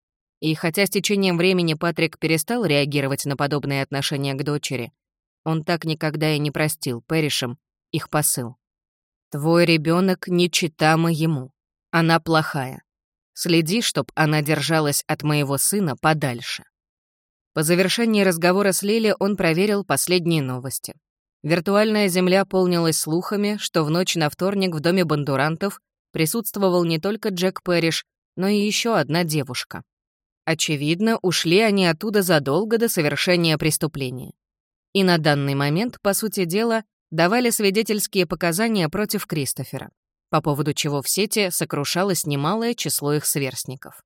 И хотя с течением времени Патрик перестал реагировать на подобные отношения к дочери, он так никогда и не простил Пэришам их посыл. «Твой ребенок не чита ему. Она плохая. Следи, чтоб она держалась от моего сына подальше». По завершении разговора с Лили он проверил последние новости. Виртуальная земля полнилась слухами, что в ночь на вторник в доме Бондурантов присутствовал не только Джек Пэриш, но и еще одна девушка. Очевидно, ушли они оттуда задолго до совершения преступления. И на данный момент, по сути дела, давали свидетельские показания против Кристофера, по поводу чего в сети сокрушалось немалое число их сверстников.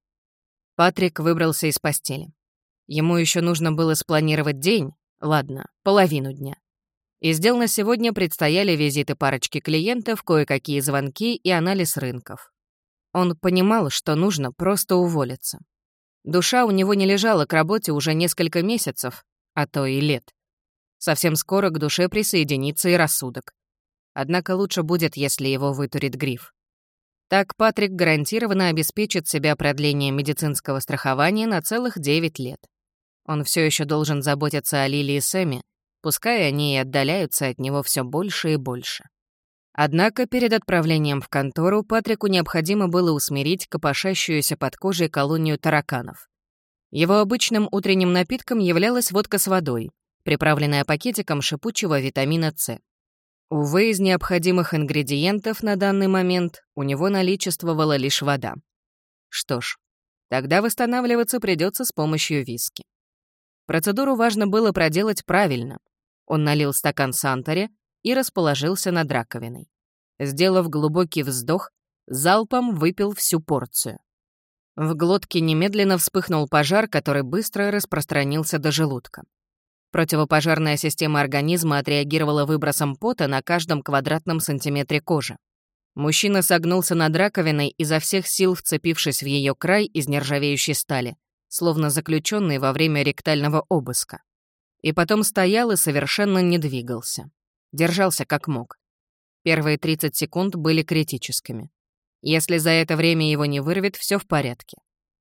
Патрик выбрался из постели. Ему еще нужно было спланировать день, ладно, половину дня. Из дел на сегодня предстояли визиты парочки клиентов, кое-какие звонки и анализ рынков. Он понимал, что нужно просто уволиться. Душа у него не лежала к работе уже несколько месяцев, а то и лет. Совсем скоро к душе присоединится и рассудок. Однако лучше будет, если его вытурит гриф. Так Патрик гарантированно обеспечит себя продлением медицинского страхования на целых 9 лет. Он все еще должен заботиться о Лили и Сэме, пускай они и отдаляются от него все больше и больше. Однако перед отправлением в контору Патрику необходимо было усмирить копошащуюся под кожей колонию тараканов. Его обычным утренним напитком являлась водка с водой, приправленная пакетиком шипучего витамина С. Увы, из необходимых ингредиентов на данный момент у него наличествовала лишь вода. Что ж, тогда восстанавливаться придется с помощью виски. Процедуру важно было проделать правильно. Он налил стакан Сантори и расположился над раковиной. Сделав глубокий вздох, залпом выпил всю порцию. В глотке немедленно вспыхнул пожар, который быстро распространился до желудка. Противопожарная система организма отреагировала выбросом пота на каждом квадратном сантиметре кожи. Мужчина согнулся над раковиной, изо всех сил вцепившись в ее край из нержавеющей стали, словно заключенный во время ректального обыска. И потом стоял и совершенно не двигался. Держался как мог. Первые 30 секунд были критическими. Если за это время его не вырвет, все в порядке.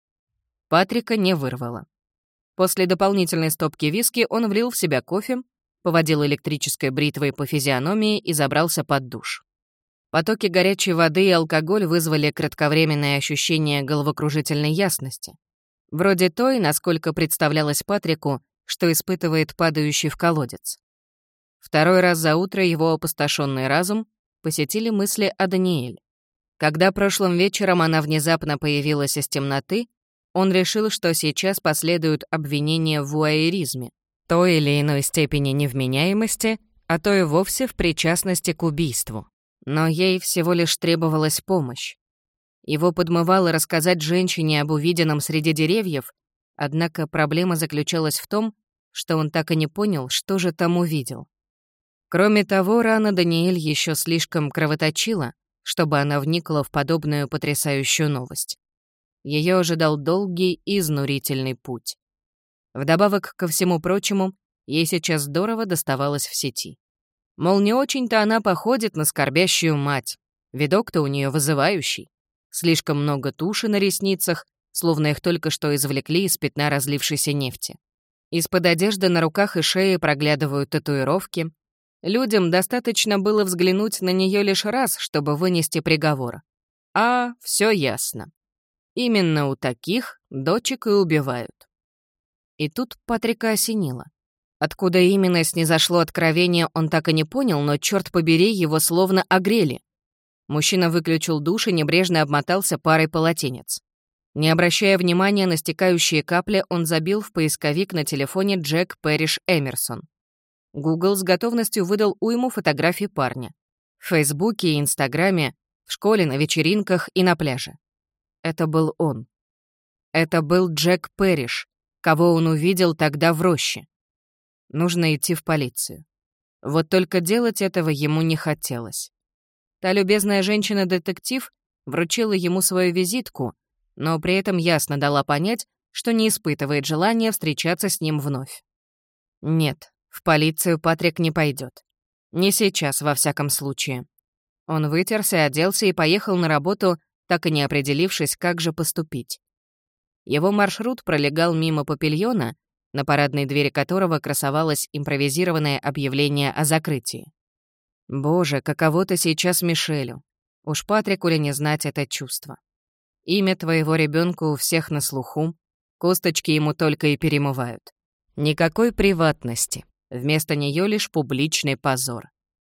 Патрика не вырвало. После дополнительной стопки виски он влил в себя кофе, поводил электрической бритвой по физиономии и забрался под душ. Потоки горячей воды и алкоголь вызвали кратковременное ощущение головокружительной ясности. Вроде той, насколько представлялось Патрику, что испытывает падающий в колодец. Второй раз за утро его опустошенный разум посетили мысли о Даниэль. Когда прошлым вечером она внезапно появилась из темноты, он решил, что сейчас последуют обвинения в вуайеризме, той или иной степени невменяемости, а то и вовсе в причастности к убийству. Но ей всего лишь требовалась помощь. Его подмывало рассказать женщине об увиденном среди деревьев, однако проблема заключалась в том, что он так и не понял, что же там увидел. Кроме того, рана Даниэль еще слишком кровоточила, чтобы она вникла в подобную потрясающую новость. Ее ожидал долгий и изнурительный путь. Вдобавок ко всему прочему, ей сейчас здорово доставалось в сети. Мол, не очень-то она походит на скорбящую мать. Видок-то у нее вызывающий. Слишком много туши на ресницах, словно их только что извлекли из пятна разлившейся нефти. Из-под одежды на руках и шее проглядывают татуировки. Людям достаточно было взглянуть на нее лишь раз, чтобы вынести приговор. А, все ясно. Именно у таких дочек и убивают. И тут Патрика осенило. Откуда именно снизошло откровение, он так и не понял, но, черт побери, его словно огрели. Мужчина выключил душ и небрежно обмотался парой полотенец. Не обращая внимания на стекающие капли, он забил в поисковик на телефоне Джек Пэриш Эмерсон. Google с готовностью выдал уйму фотографий парня. В Фейсбуке и Инстаграме, в школе, на вечеринках и на пляже. Это был он. Это был Джек Пэриш, кого он увидел тогда в роще. Нужно идти в полицию. Вот только делать этого ему не хотелось. Та любезная женщина-детектив вручила ему свою визитку, но при этом ясно дала понять, что не испытывает желания встречаться с ним вновь. Нет, в полицию Патрик не пойдет. Не сейчас, во всяком случае. Он вытерся, оделся и поехал на работу, так и не определившись, как же поступить. Его маршрут пролегал мимо павильона, на парадной двери которого красовалось импровизированное объявление о закрытии. Боже, каково-то сейчас Мишелю. Уж Патрику ли не знать это чувство. Имя твоего ребенка у всех на слуху, косточки ему только и перемывают. Никакой приватности, вместо нее лишь публичный позор.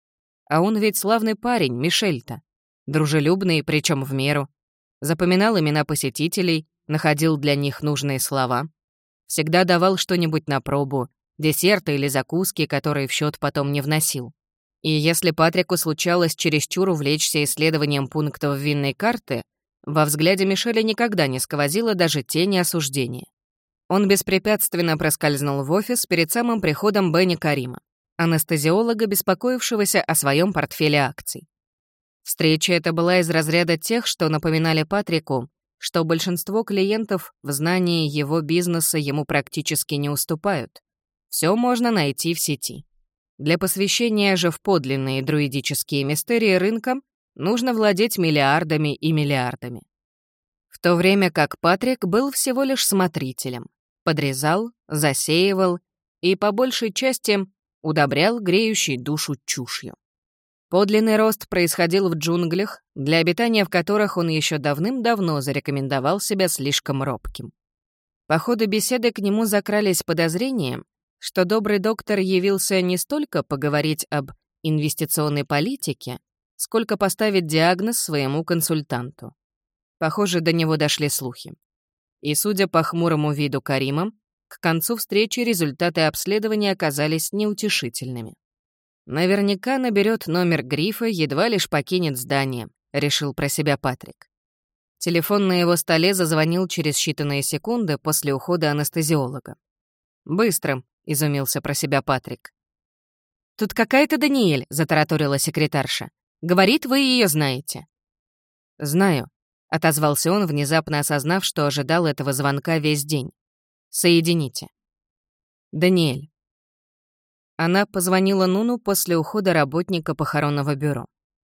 А он ведь славный парень, Мишель-то. Дружелюбный, причем в меру. Запоминал имена посетителей, находил для них нужные слова. Всегда давал что-нибудь на пробу, десерты или закуски, которые в счет потом не вносил. И если Патрику случалось чересчур увлечься исследованием пунктов винной карты, во взгляде Мишеля никогда не сквозило даже тени осуждения. Он беспрепятственно проскользнул в офис перед самым приходом Бенни Карима, анестезиолога, беспокоившегося о своем портфеле акций. Встреча эта была из разряда тех, что напоминали Патрику, что большинство клиентов в знании его бизнеса ему практически не уступают. Все можно найти в сети. Для посвящения же в подлинные друидические мистерии рынка нужно владеть миллиардами и миллиардами. В то время как Патрик был всего лишь смотрителем. Подрезал, засеивал и, по большей части, удобрял греющей душу чушью. Подлинный рост происходил в джунглях, для обитания в которых он еще давным-давно зарекомендовал себя слишком робким. По ходу беседы к нему закрались подозрения, что добрый доктор явился не столько поговорить об инвестиционной политике, сколько поставить диагноз своему консультанту. Похоже, до него дошли слухи. И, судя по хмурому виду Карима, к концу встречи результаты обследования оказались неутешительными. «Наверняка наберет номер грифа, едва лишь покинет здание», — решил про себя Патрик. Телефон на его столе зазвонил через считанные секунды после ухода анестезиолога. Быстро, изумился про себя Патрик. «Тут какая-то Даниэль», — затараторила секретарша. «Говорит, вы ее знаете». «Знаю», — отозвался он, внезапно осознав, что ожидал этого звонка весь день. «Соедините». «Даниэль». Она позвонила Нуну после ухода работника похоронного бюро.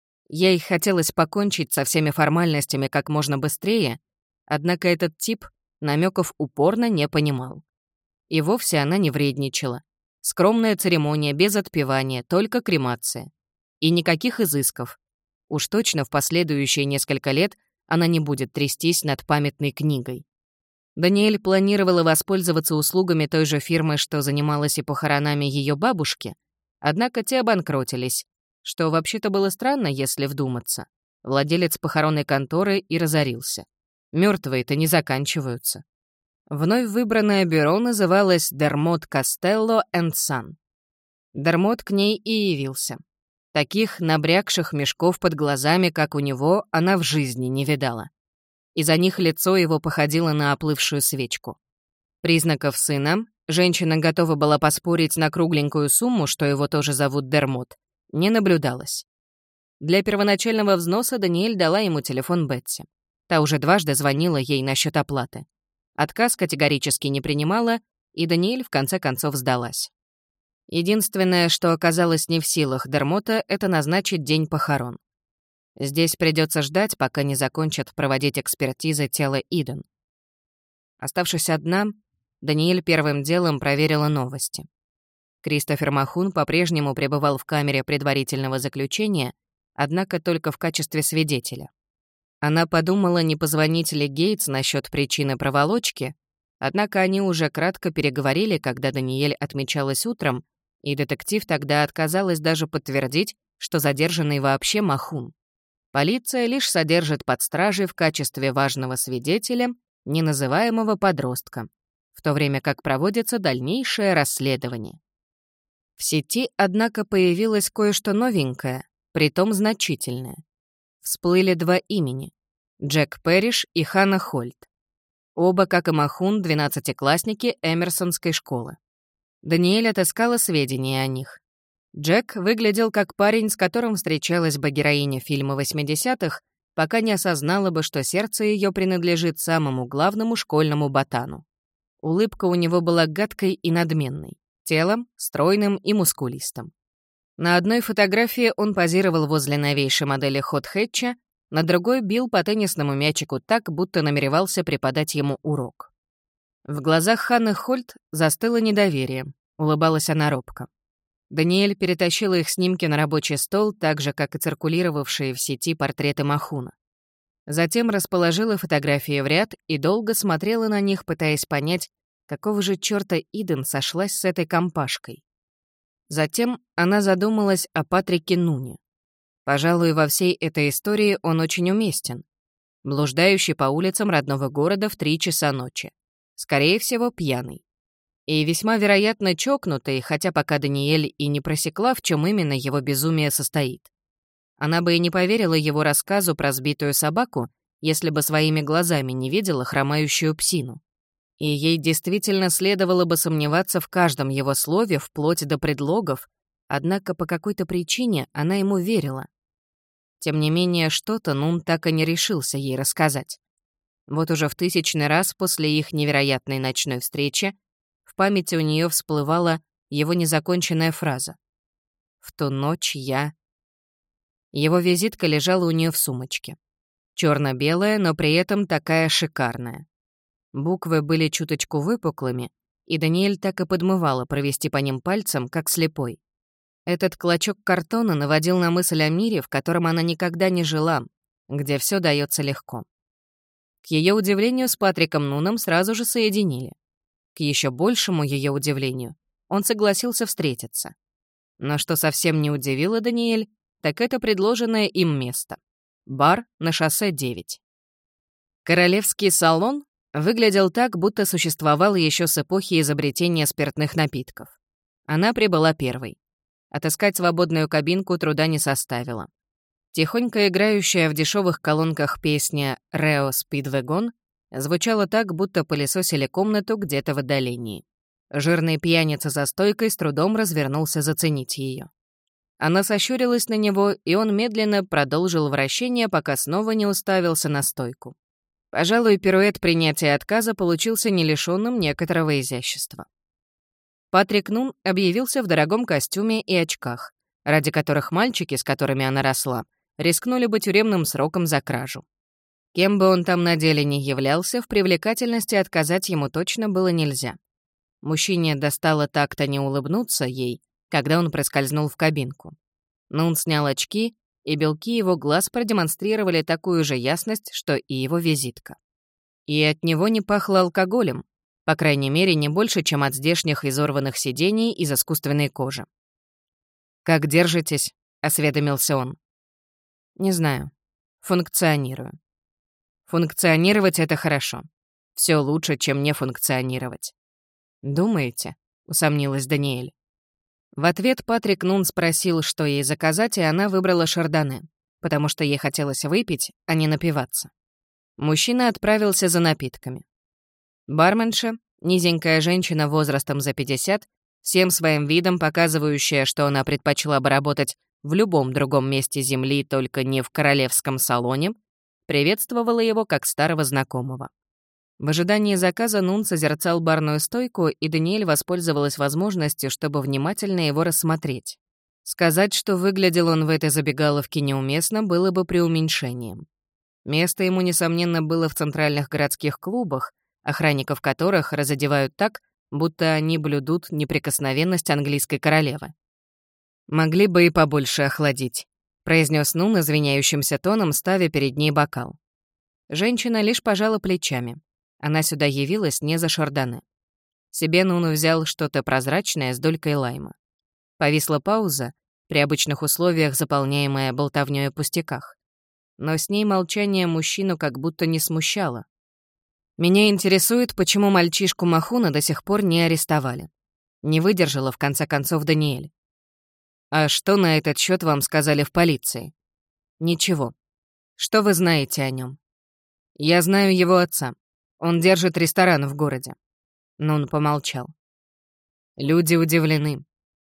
Ей хотелось покончить со всеми формальностями как можно быстрее, однако этот тип намеков упорно не понимал. И вовсе она не вредничала. Скромная церемония, без отпевания, только кремация. И никаких изысков. Уж точно в последующие несколько лет она не будет трястись над памятной книгой. Даниэль планировала воспользоваться услугами той же фирмы, что занималась и похоронами ее бабушки, однако те обанкротились, что вообще-то было странно, если вдуматься. Владелец похоронной конторы и разорился. Мертвые-то не заканчиваются. Вновь выбранное бюро называлось Дермот Костелло энд Сан. Дермот к ней и явился. Таких набрякших мешков под глазами, как у него, она в жизни не видала. Из-за них лицо его походило на оплывшую свечку. Признаков сына, женщина готова была поспорить на кругленькую сумму, что его тоже зовут Дермот, не наблюдалось. Для первоначального взноса Даниэль дала ему телефон Бетси. Та уже дважды звонила ей насчет оплаты. Отказ категорически не принимала, и Даниэль в конце концов сдалась. Единственное, что оказалось не в силах Дермота, это назначить день похорон. Здесь придется ждать, пока не закончат проводить экспертизы тела Иден. Оставшись одна, Даниэль первым делом проверила новости. Кристофер Махун по-прежнему пребывал в камере предварительного заключения, однако только в качестве свидетеля. Она подумала, не позвонить ли Гейтс насчет причины проволочки, однако они уже кратко переговорили, когда Даниэль отмечалась утром, и детектив тогда отказалась даже подтвердить, что задержанный вообще Махун. Полиция лишь содержит под стражей в качестве важного свидетеля неназываемого подростка, в то время как проводится дальнейшее расследование. В сети, однако, появилось кое-что новенькое, притом значительное. Всплыли два имени — Джек Пэриш и Ханна Хольт. Оба, как и Махун, 12-классники Эмерсонской школы. Даниэль отыскала сведения о них. Джек выглядел как парень, с которым встречалась бы героиня фильма 80-х, пока не осознала бы, что сердце ее принадлежит самому главному школьному ботану. Улыбка у него была гадкой и надменной, телом — стройным и мускулистым. На одной фотографии он позировал возле новейшей модели Hot Hatch, на другой бил по теннисному мячику так, будто намеревался преподать ему урок. В глазах Ханны Хольт застыло недоверие, улыбалась она робко. Даниэль перетащила их снимки на рабочий стол, так же, как и циркулировавшие в сети портреты Махуна. Затем расположила фотографии в ряд и долго смотрела на них, пытаясь понять, какого же чёрта Иден сошлась с этой компашкой. Затем она задумалась о Патрике Нуне. Пожалуй, во всей этой истории он очень уместен. Блуждающий по улицам родного города в 3 часа ночи. Скорее всего, пьяный. И весьма вероятно чокнутый, хотя пока Даниэль и не просекла, в чем именно его безумие состоит. Она бы и не поверила его рассказу про сбитую собаку, если бы своими глазами не видела хромающую псину. И ей действительно следовало бы сомневаться в каждом его слове, вплоть до предлогов, однако по какой-то причине она ему верила. Тем не менее, что-то Нун так и не решился ей рассказать. Вот уже в 1000-й раз после их невероятной ночной встречи в памяти у нее всплывала его незаконченная фраза. «В ту ночь я...» Его визитка лежала у нее в сумочке. Черно-белая, но при этом такая шикарная. Буквы были чуточку выпуклыми, и Даниэль так и подмывала провести по ним пальцем, как слепой. Этот клочок картона наводил на мысль о мире, в котором она никогда не жила, где все дается легко. К ее удивлению, с Патриком Нуном сразу же соединили. К еще большему ее удивлению, он согласился встретиться. Но что совсем не удивило Даниэль, так это предложенное им место — бар на шоссе 9. Королевский салон выглядел так, будто существовал еще с эпохи изобретения спиртных напитков. Она прибыла первой. Отыскать свободную кабинку труда не составило. Тихонько играющая в дешевых колонках песня «Рео Спидвегон» звучала так, будто пылесосили комнату где-то в отдалении. Жирный пьяница за стойкой с трудом развернулся заценить ее. Она сощурилась на него, и он медленно продолжил вращение, пока снова не уставился на стойку. Пожалуй, пируэт принятия отказа получился не лишённым некоторого изящества. Патрик Нун объявился в дорогом костюме и очках, ради которых мальчики, с которыми она росла, рискнули бы тюремным сроком за кражу. Кем бы он там на деле ни являлся, в привлекательности отказать ему точно было нельзя. Мужчине достало так-то не улыбнуться ей, когда он проскользнул в кабинку. Нун снял очки, и белки его глаз продемонстрировали такую же ясность, что и его визитка. И от него не пахло алкоголем, по крайней мере, не больше, чем от здешних изорванных сидений из искусственной кожи. «Как держитесь?» — осведомился он. «Не знаю. Функционирую». «Функционировать — это хорошо. Все лучше, чем не функционировать». «Думаете?» — усомнилась Даниэль. В ответ Патрик Нун спросил, что ей заказать, и она выбрала шардоне, потому что ей хотелось выпить, а не напиваться. Мужчина отправился за напитками. Барменша, низенькая женщина возрастом за 50, всем своим видом показывающая, что она предпочла бы работать в любом другом месте земли, только не в королевском салоне, приветствовала его как старого знакомого. В ожидании заказа Нун созерцал барную стойку, и Даниэль воспользовалась возможностью, чтобы внимательно его рассмотреть. Сказать, что выглядел он в этой забегаловке неуместно, было бы преуменьшением. Место ему, несомненно, было в центральных городских клубах, охранников которых разодевают так, будто они блюдут неприкосновенность английской королевы. «Могли бы и побольше охладить», — произнес Нун извиняющимся тоном, ставя перед ней бокал. Женщина лишь пожала плечами. Она сюда явилась не за шардоне. Себе Нун взял что-то прозрачное с долькой лайма. Повисла пауза, при обычных условиях заполняемая болтовнёй о пустяках. Но с ней молчание мужчину как будто не смущало. «Меня интересует, почему мальчишку Махуна до сих пор не арестовали». Не выдержала, в конце концов, Даниэль. «А что на этот счет вам сказали в полиции?» «Ничего. Что вы знаете о нем?» «Я знаю его отца. Он держит ресторан в городе». Но он помолчал. «Люди удивлены.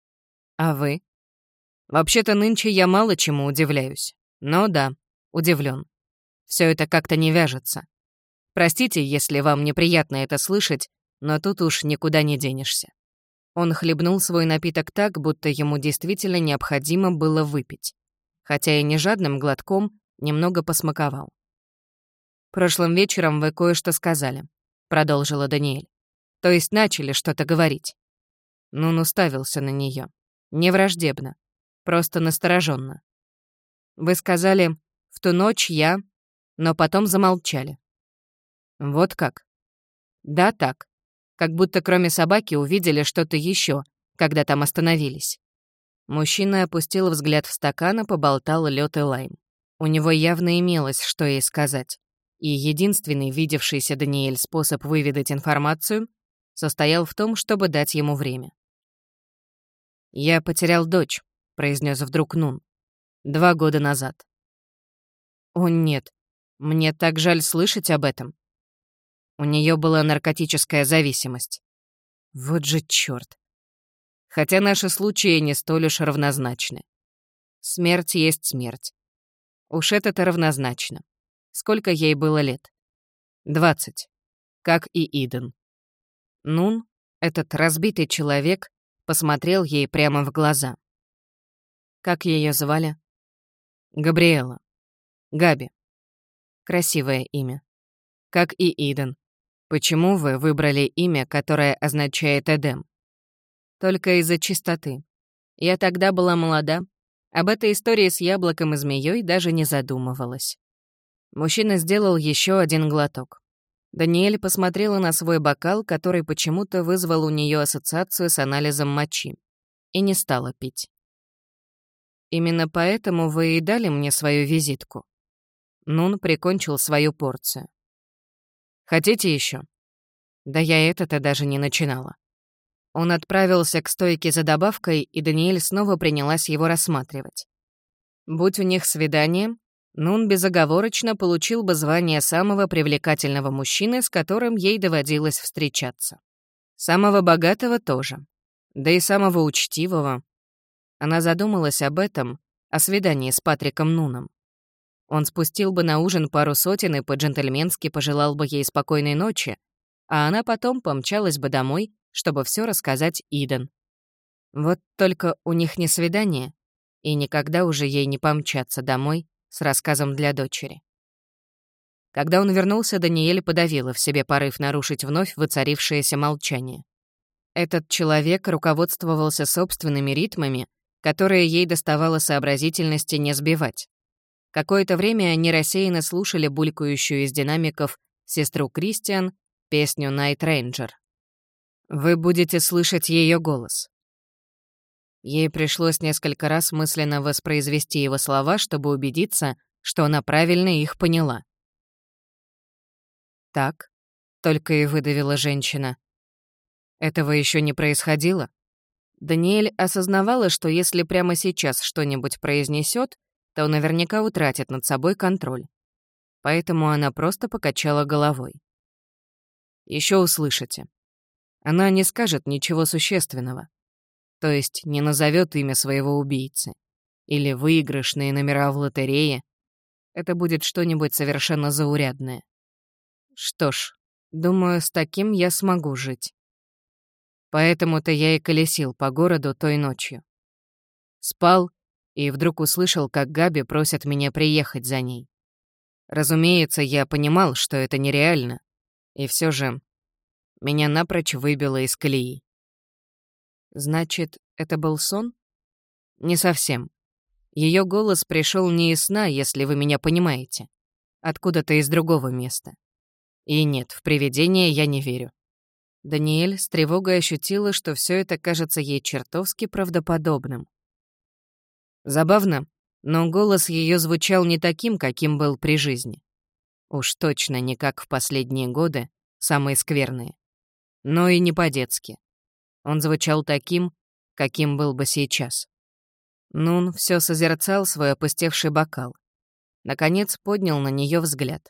А вы?» «Вообще-то нынче я мало чему удивляюсь. Но да, удивлен. Все это как-то не вяжется. Простите, если вам неприятно это слышать, но тут уж никуда не денешься». Он хлебнул свой напиток так, будто ему действительно необходимо было выпить. Хотя и не жадным глотком, немного посмаковал. «Прошлым вечером вы кое-что сказали», — продолжила Даниэль. «То есть начали что-то говорить». Нун уставился на нее. Не враждебно, просто настороженно. «Вы сказали, в ту ночь я...» но потом замолчали. «Вот как?» «Да, так. Как будто кроме собаки увидели что-то еще, когда там остановились». Мужчина опустил взгляд в стакан и поболтал лёд и лайм. У него явно имелось, что ей сказать. И единственный видевшийся Даниэль способ выведать информацию состоял в том, чтобы дать ему время. «Я потерял дочь», — произнес вдруг Нун. 2 года назад. «О, нет. Мне так жаль слышать об этом». У нее была наркотическая зависимость. Вот же чёрт. Хотя наши случаи не столь уж равнозначны. Смерть есть смерть. Уж это-то равнозначно. Сколько ей было лет? 20. Как и Иден. Нун, этот разбитый человек, посмотрел ей прямо в глаза. Как ее звали? Габриэла. Габи. Красивое имя. Как и Иден. Почему вы выбрали имя, которое означает Эдем? Только из-за чистоты. Я тогда была молода. Об этой истории с яблоком и змеей даже не задумывалась. Мужчина сделал еще один глоток. Даниэль посмотрела на свой бокал, который почему-то вызвал у нее ассоциацию с анализом мочи, и не стала пить. «Именно поэтому вы и дали мне свою визитку». Нун прикончил свою порцию. «Хотите еще? Да я это-то даже не начинала». Он отправился к стойке за добавкой, и Даниэль снова принялась его рассматривать. Будь у них свидание, Нун безоговорочно получил бы звание самого привлекательного мужчины, с которым ей доводилось встречаться. Самого богатого тоже. Да и самого учтивого. Она задумалась об этом, о свидании с Патриком Нуном. Он спустил бы на ужин пару сотен и по-джентльменски пожелал бы ей спокойной ночи, а она потом помчалась бы домой, чтобы все рассказать Иден. Вот только у них не свидание, и никогда уже ей не помчаться домой с рассказом для дочери. Когда он вернулся, Даниэль подавила в себе порыв нарушить вновь воцарившееся молчание. Этот человек руководствовался собственными ритмами, которые ей доставало сообразительности не сбивать. Какое-то время они рассеянно слушали булькающую из динамиков сестру Кристиан песню «Night Ranger». Вы будете слышать ее голос. Ей пришлось несколько раз мысленно воспроизвести его слова, чтобы убедиться, что она правильно их поняла. «Так», — только и выдавила женщина. Этого еще не происходило? Даниэль осознавала, что если прямо сейчас что-нибудь произнесет, то наверняка утратит над собой контроль. Поэтому она просто покачала головой. Еще услышите. Она не скажет ничего существенного. То есть не назовет имя своего убийцы. Или выигрышные номера в лотерее. Это будет что-нибудь совершенно заурядное. Что ж, думаю, с таким я смогу жить. Поэтому-то я и колесил по городу той ночью. Спал и вдруг услышал, как Габи просит меня приехать за ней. Разумеется, я понимал, что это нереально, и все же меня напрочь выбило из колеи. Значит, это был сон? Не совсем. Ее голос пришел не из сна, если вы меня понимаете. Откуда-то из другого места. И нет, в привидения я не верю. Даниэль с тревогой ощутила, что все это кажется ей чертовски правдоподобным. Забавно, но голос ее звучал не таким, каким был при жизни. Уж точно не как в последние годы, самые скверные. Но и не по-детски. Он звучал таким, каким был бы сейчас. Нун все созерцал свой опустевший бокал. Наконец поднял на нее взгляд.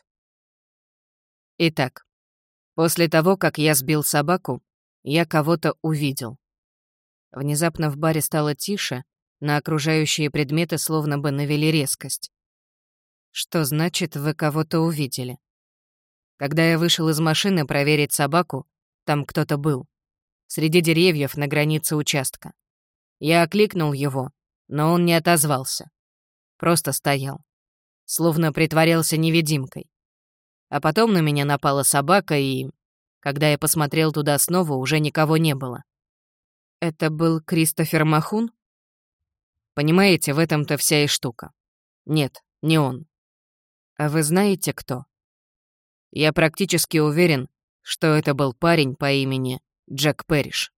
Итак, после того, как я сбил собаку, я кого-то увидел. Внезапно в баре стало тише, на окружающие предметы словно бы навели резкость. Что значит, вы кого-то увидели? Когда я вышел из машины проверить собаку, там кто-то был. Среди деревьев на границе участка. Я окликнул его, но он не отозвался. Просто стоял. Словно притворялся невидимкой. А потом на меня напала собака, и... Когда я посмотрел туда снова, уже никого не было. Это был Кристофер Махун? Понимаете, в этом-то вся и штука. Нет, не он. А вы знаете, кто? Я практически уверен, что это был парень по имени Джек Пэриш.